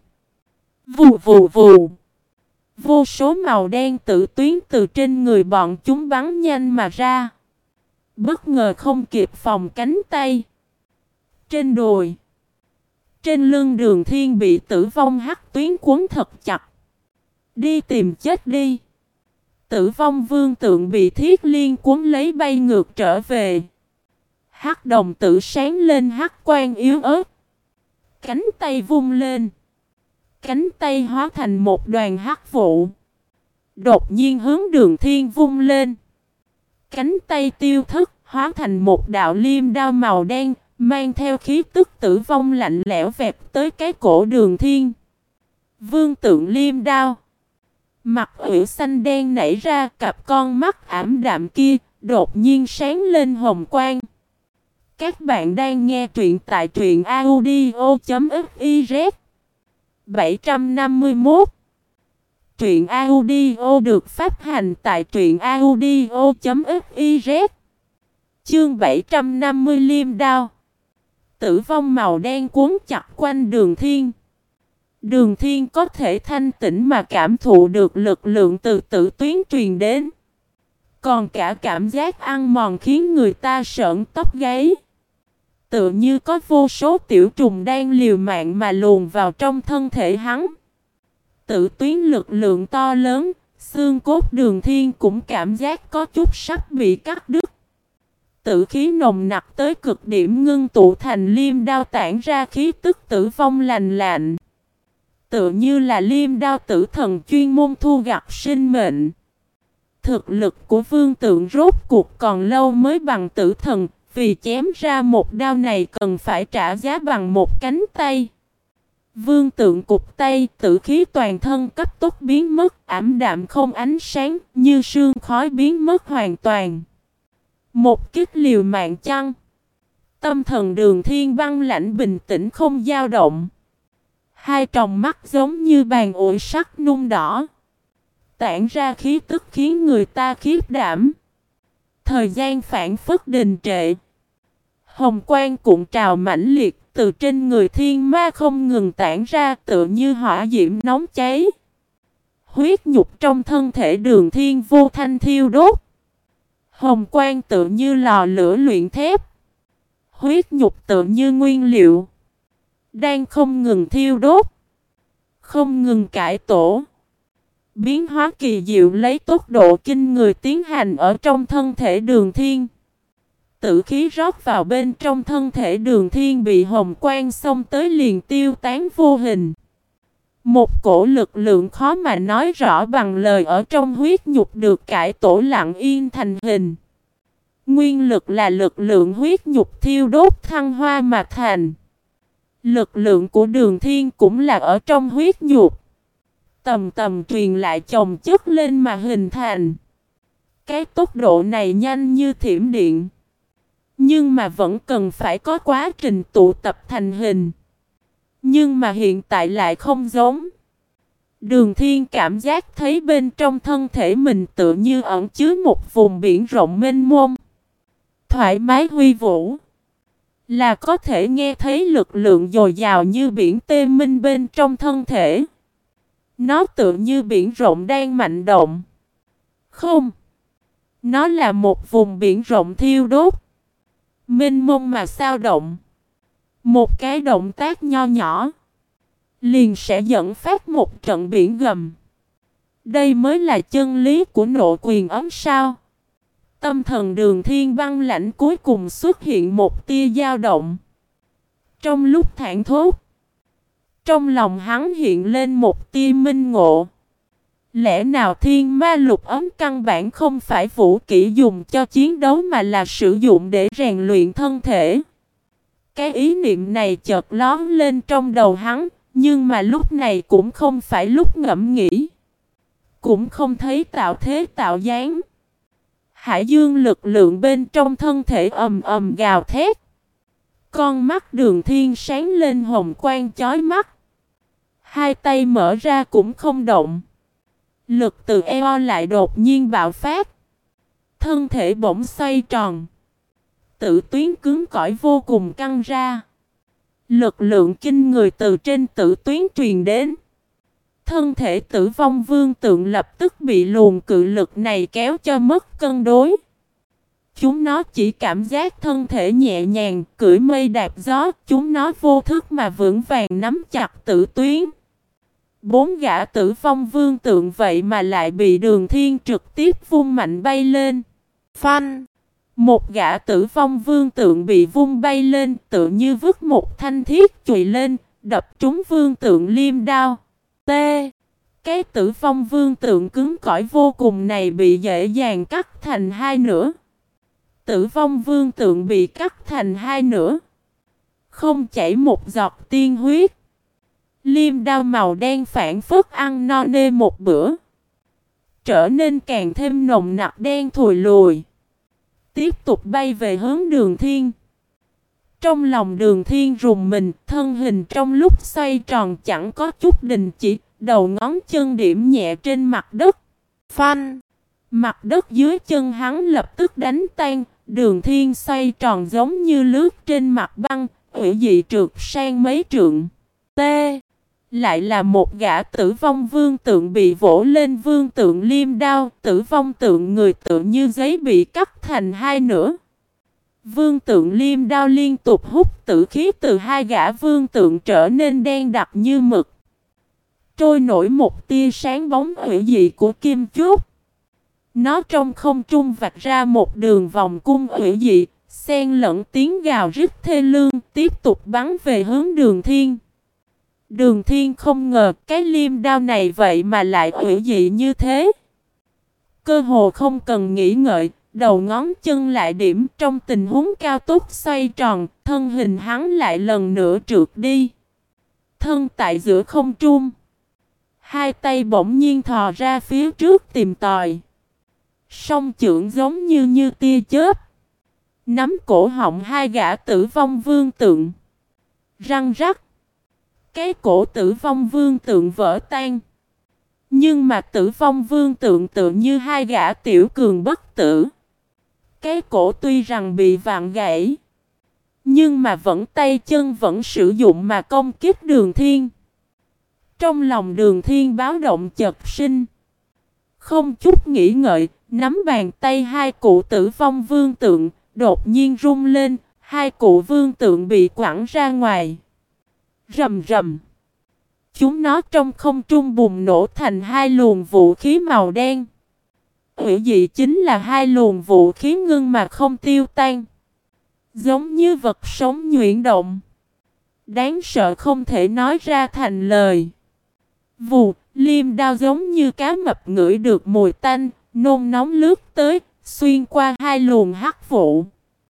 Vù vù vù. Vô số màu đen tự tuyến từ trên người bọn chúng bắn nhanh mà ra. Bất ngờ không kịp phòng cánh tay. Trên đùi, trên lưng Đường Thiên bị tử vong hắc tuyến cuốn thật chặt. Đi tìm chết đi. Tử vong vương tượng bị Thiết Liên cuốn lấy bay ngược trở về. Hắc đồng tử sáng lên hắc quang yếu ớt. Cánh tay vung lên. Cánh tay hóa thành một đoàn hắc vụ. Đột nhiên hướng Đường Thiên vung lên. Cánh tay tiêu thất hóa thành một đạo liêm đao màu đen, mang theo khí tức tử vong lạnh lẽo vẹp tới cái cổ Đường Thiên. Vương tượng liêm đao. Mặt ủy xanh đen nảy ra, cặp con mắt ảm đạm kia đột nhiên sáng lên hồng quang. Các bạn đang nghe truyện tại truyện audio chấm fiz. bảy trăm năm mươi mốt. Truyện audio được phát hành tại truyện audio chấm fiz. Chương bảy trăm năm mươi liêm đao. Tử vong màu đen cuốn chặt quanh Đường Thiên. Đường Thiên có thể thanh tĩnh mà cảm thụ được lực lượng từ tử tuyến truyền đến. Còn cả cảm giác ăn mòn khiến người ta sởn tóc gáy. Tựa như có vô số tiểu trùng đang liều mạng mà luồn vào trong thân thể hắn. Tử tuyến lực lượng to lớn, xương cốt Đường Thiên cũng cảm giác có chút sắp bị cắt đứt. tử khí nồng nặc tới cực điểm ngưng tụ thành liêm đao tản ra khí tức tử vong lành lạnh. Tựa như là liêm đao tử thần chuyên môn thu gặt sinh mệnh. Thực lực của Vương Tượng rốt cuộc còn lâu mới bằng tử thần, vì chém ra một đao này cần phải trả giá bằng một cánh tay. Vương Tượng cụp tay, tử khí toàn thân cấp tốc biến mất, ảm đạm không ánh sáng, như sương khói biến mất hoàn toàn. Một kích liều mạng chăng? Tâm thần Đường Thiên băng lãnh bình tĩnh không dao động. Hai tròng mắt giống như bàn ủi sắt nung đỏ, tản ra khí tức khiến người ta khiếp đảm. Thời gian phảng phất đình trệ. Hồng quang cuộn trào mãnh liệt từ trên người thiên ma không ngừng tản ra tựa như hỏa diễm nóng cháy. Huyết nhục trong thân thể Đường Thiên vô thanh thiêu đốt. Hồng quang tựa như lò lửa luyện thép. Huyết nhục tựa như nguyên liệu, đang không ngừng thiêu đốt, không ngừng cải tổ. Biến hóa kỳ diệu lấy tốc độ kinh người tiến hành ở trong thân thể Đường Thiên. Tử khí rót vào bên trong thân thể Đường Thiên bị hồng quang xông tới liền tiêu tán vô hình. Một cổ lực lượng khó mà nói rõ bằng lời ở trong huyết nhục được cải tổ lặng yên thành hình. Nguyên lực là lực lượng huyết nhục thiêu đốt thăng hoa mà thành. Lực lượng của Đường Thiên cũng là ở trong huyết nhục, tầm tầm truyền lại chồng chất lên mà hình thành. Cái tốc độ này nhanh như thiểm điện, nhưng mà vẫn cần phải có quá trình tụ tập thành hình. Nhưng mà hiện tại lại không giống. Đường Thiên cảm giác thấy bên trong thân thể mình tựa như ẩn chứa một vùng biển rộng mênh mông, thoải mái huy vũ. Là có thể nghe thấy lực lượng dồi dào như biển tê minh bên trong thân thể. Nó tựa như biển rộng đang mạnh động. Không, nó là một vùng biển rộng thiêu đốt, mênh mông mà sao động. Một cái động tác nho nhỏ liền sẽ dẫn phát một trận biển gầm. Đây mới là chân lý của nộ quyền ấm sao. Tâm thần Đường Thiên băng lãnh cuối cùng xuất hiện một tia dao động. Trong lúc thảng thốt, trong lòng hắn hiện lên một tia minh ngộ. Lẽ nào thiên ma lục ấm căn bản không phải vũ kỹ dùng cho chiến đấu mà là sử dụng để rèn luyện thân thể? Cái ý niệm này chợt lóe lên trong đầu hắn, nhưng mà lúc này cũng không phải lúc ngẫm nghĩ. Cũng không thấy tạo thế tạo dáng. Hải dương lực lượng bên trong thân thể ầm ầm gào thét. Con mắt Đường Thiên sáng lên hồng quang chói mắt. Hai tay mở ra cũng không động. Lực từ eo lại đột nhiên bạo phát. Thân thể bỗng xoay tròn. Tử tuyến cứng cỏi vô cùng căng ra. Lực lượng kinh người từ trên tử tuyến truyền đến. Thân thể Tử Vong Vương Tượng lập tức bị luồng cự lực này kéo cho mất cân đối. Chúng nó chỉ cảm giác thân thể nhẹ nhàng, cưỡi mây đạp gió, chúng nó vô thức mà vững vàng nắm chặt tử tuyến. Bốn gã Tử Vong Vương Tượng vậy mà lại bị Đường Thiên trực tiếp vung mạnh bay lên. Phanh! Một gã Tử Vong Vương Tượng bị vung bay lên, tự như vứt một thanh thiết chùy lên, đập trúng Vương Tượng liêm đao. T. Cái Tử Vong Vương Tượng cứng cỏi vô cùng này bị dễ dàng cắt thành hai nửa. Tử Vong Vương Tượng bị cắt thành hai nửa, không chảy một giọt tiên huyết. Liêm đao màu đen phản phất ăn no nê một bữa, trở nên càng thêm nồng nặc đen thùi lùi. Tiếp tục bay về hướng Đường Thiên. Trong lòng Đường Thiên rùng mình, thân hình trong lúc xoay tròn chẳng có chút đình chỉ, đầu ngón chân điểm nhẹ trên mặt đất. Phanh! Mặt đất dưới chân hắn lập tức đánh tan, Đường Thiên xoay tròn giống như lướt trên mặt băng, hủy dị trượt sang mấy trượng. T. Lại là một gã Tử Vong Vương Tượng bị vỗ lên Vương Tượng liêm đao, Tử Vong Tượng người tựa như giấy bị cắt thành hai nửa. Vương Tượng liêm đao liên tục hút tử khí từ hai gã Vương Tượng trở nên đen đặc như mực. Trôi nổi một tia sáng bóng hủy dị của kim chốt. Nó trong không trung vạch ra một đường vòng cung hủy dị, xen lẫn tiếng gào rít thê lương, tiếp tục bắn về hướng Đường Thiên. Đường Thiên không ngờ cái liêm đao này vậy mà lại hủy dị như thế. Cơ hồ không cần nghĩ ngợi, đầu ngón chân lại điểm, trong tình huống cao tốc xoay tròn, thân hình hắn lại lần nữa trượt đi. Thân tại giữa không trung. Hai tay bỗng nhiên thò ra phía trước tìm tòi. Song chưởng giống như như tia chớp. Nắm cổ họng hai gã tử vong vương tượng. Răng rắc. Cái cổ tử vong vương tượng vỡ tan. Nhưng mà tử vong vương tượng tự như hai gã tiểu cường bất tử. Cái cổ tuy rằng bị vặn gãy, nhưng mà vẫn tay chân vẫn sử dụng mà công kích Đường Thiên. Trong lòng Đường Thiên báo động chợt sinh. Không chút nghĩ ngợi, nắm bàn tay hai cụ tử vong vương tượng, đột nhiên rung lên, hai cụ vương tượng bị quẳng ra ngoài. Rầm rầm. Chúng nó trong không trung bùng nổ thành hai luồng vũ khí màu đen. Hủy dị chính là hai luồng vũ khí ngưng mà không tiêu tan. Giống như vật sống nhuyễn động. Đáng sợ không thể nói ra thành lời. Vù, liêm đao giống như cá mập ngửi được mùi tanh, nôn nóng lướt tới, xuyên qua hai luồng hắc vụ.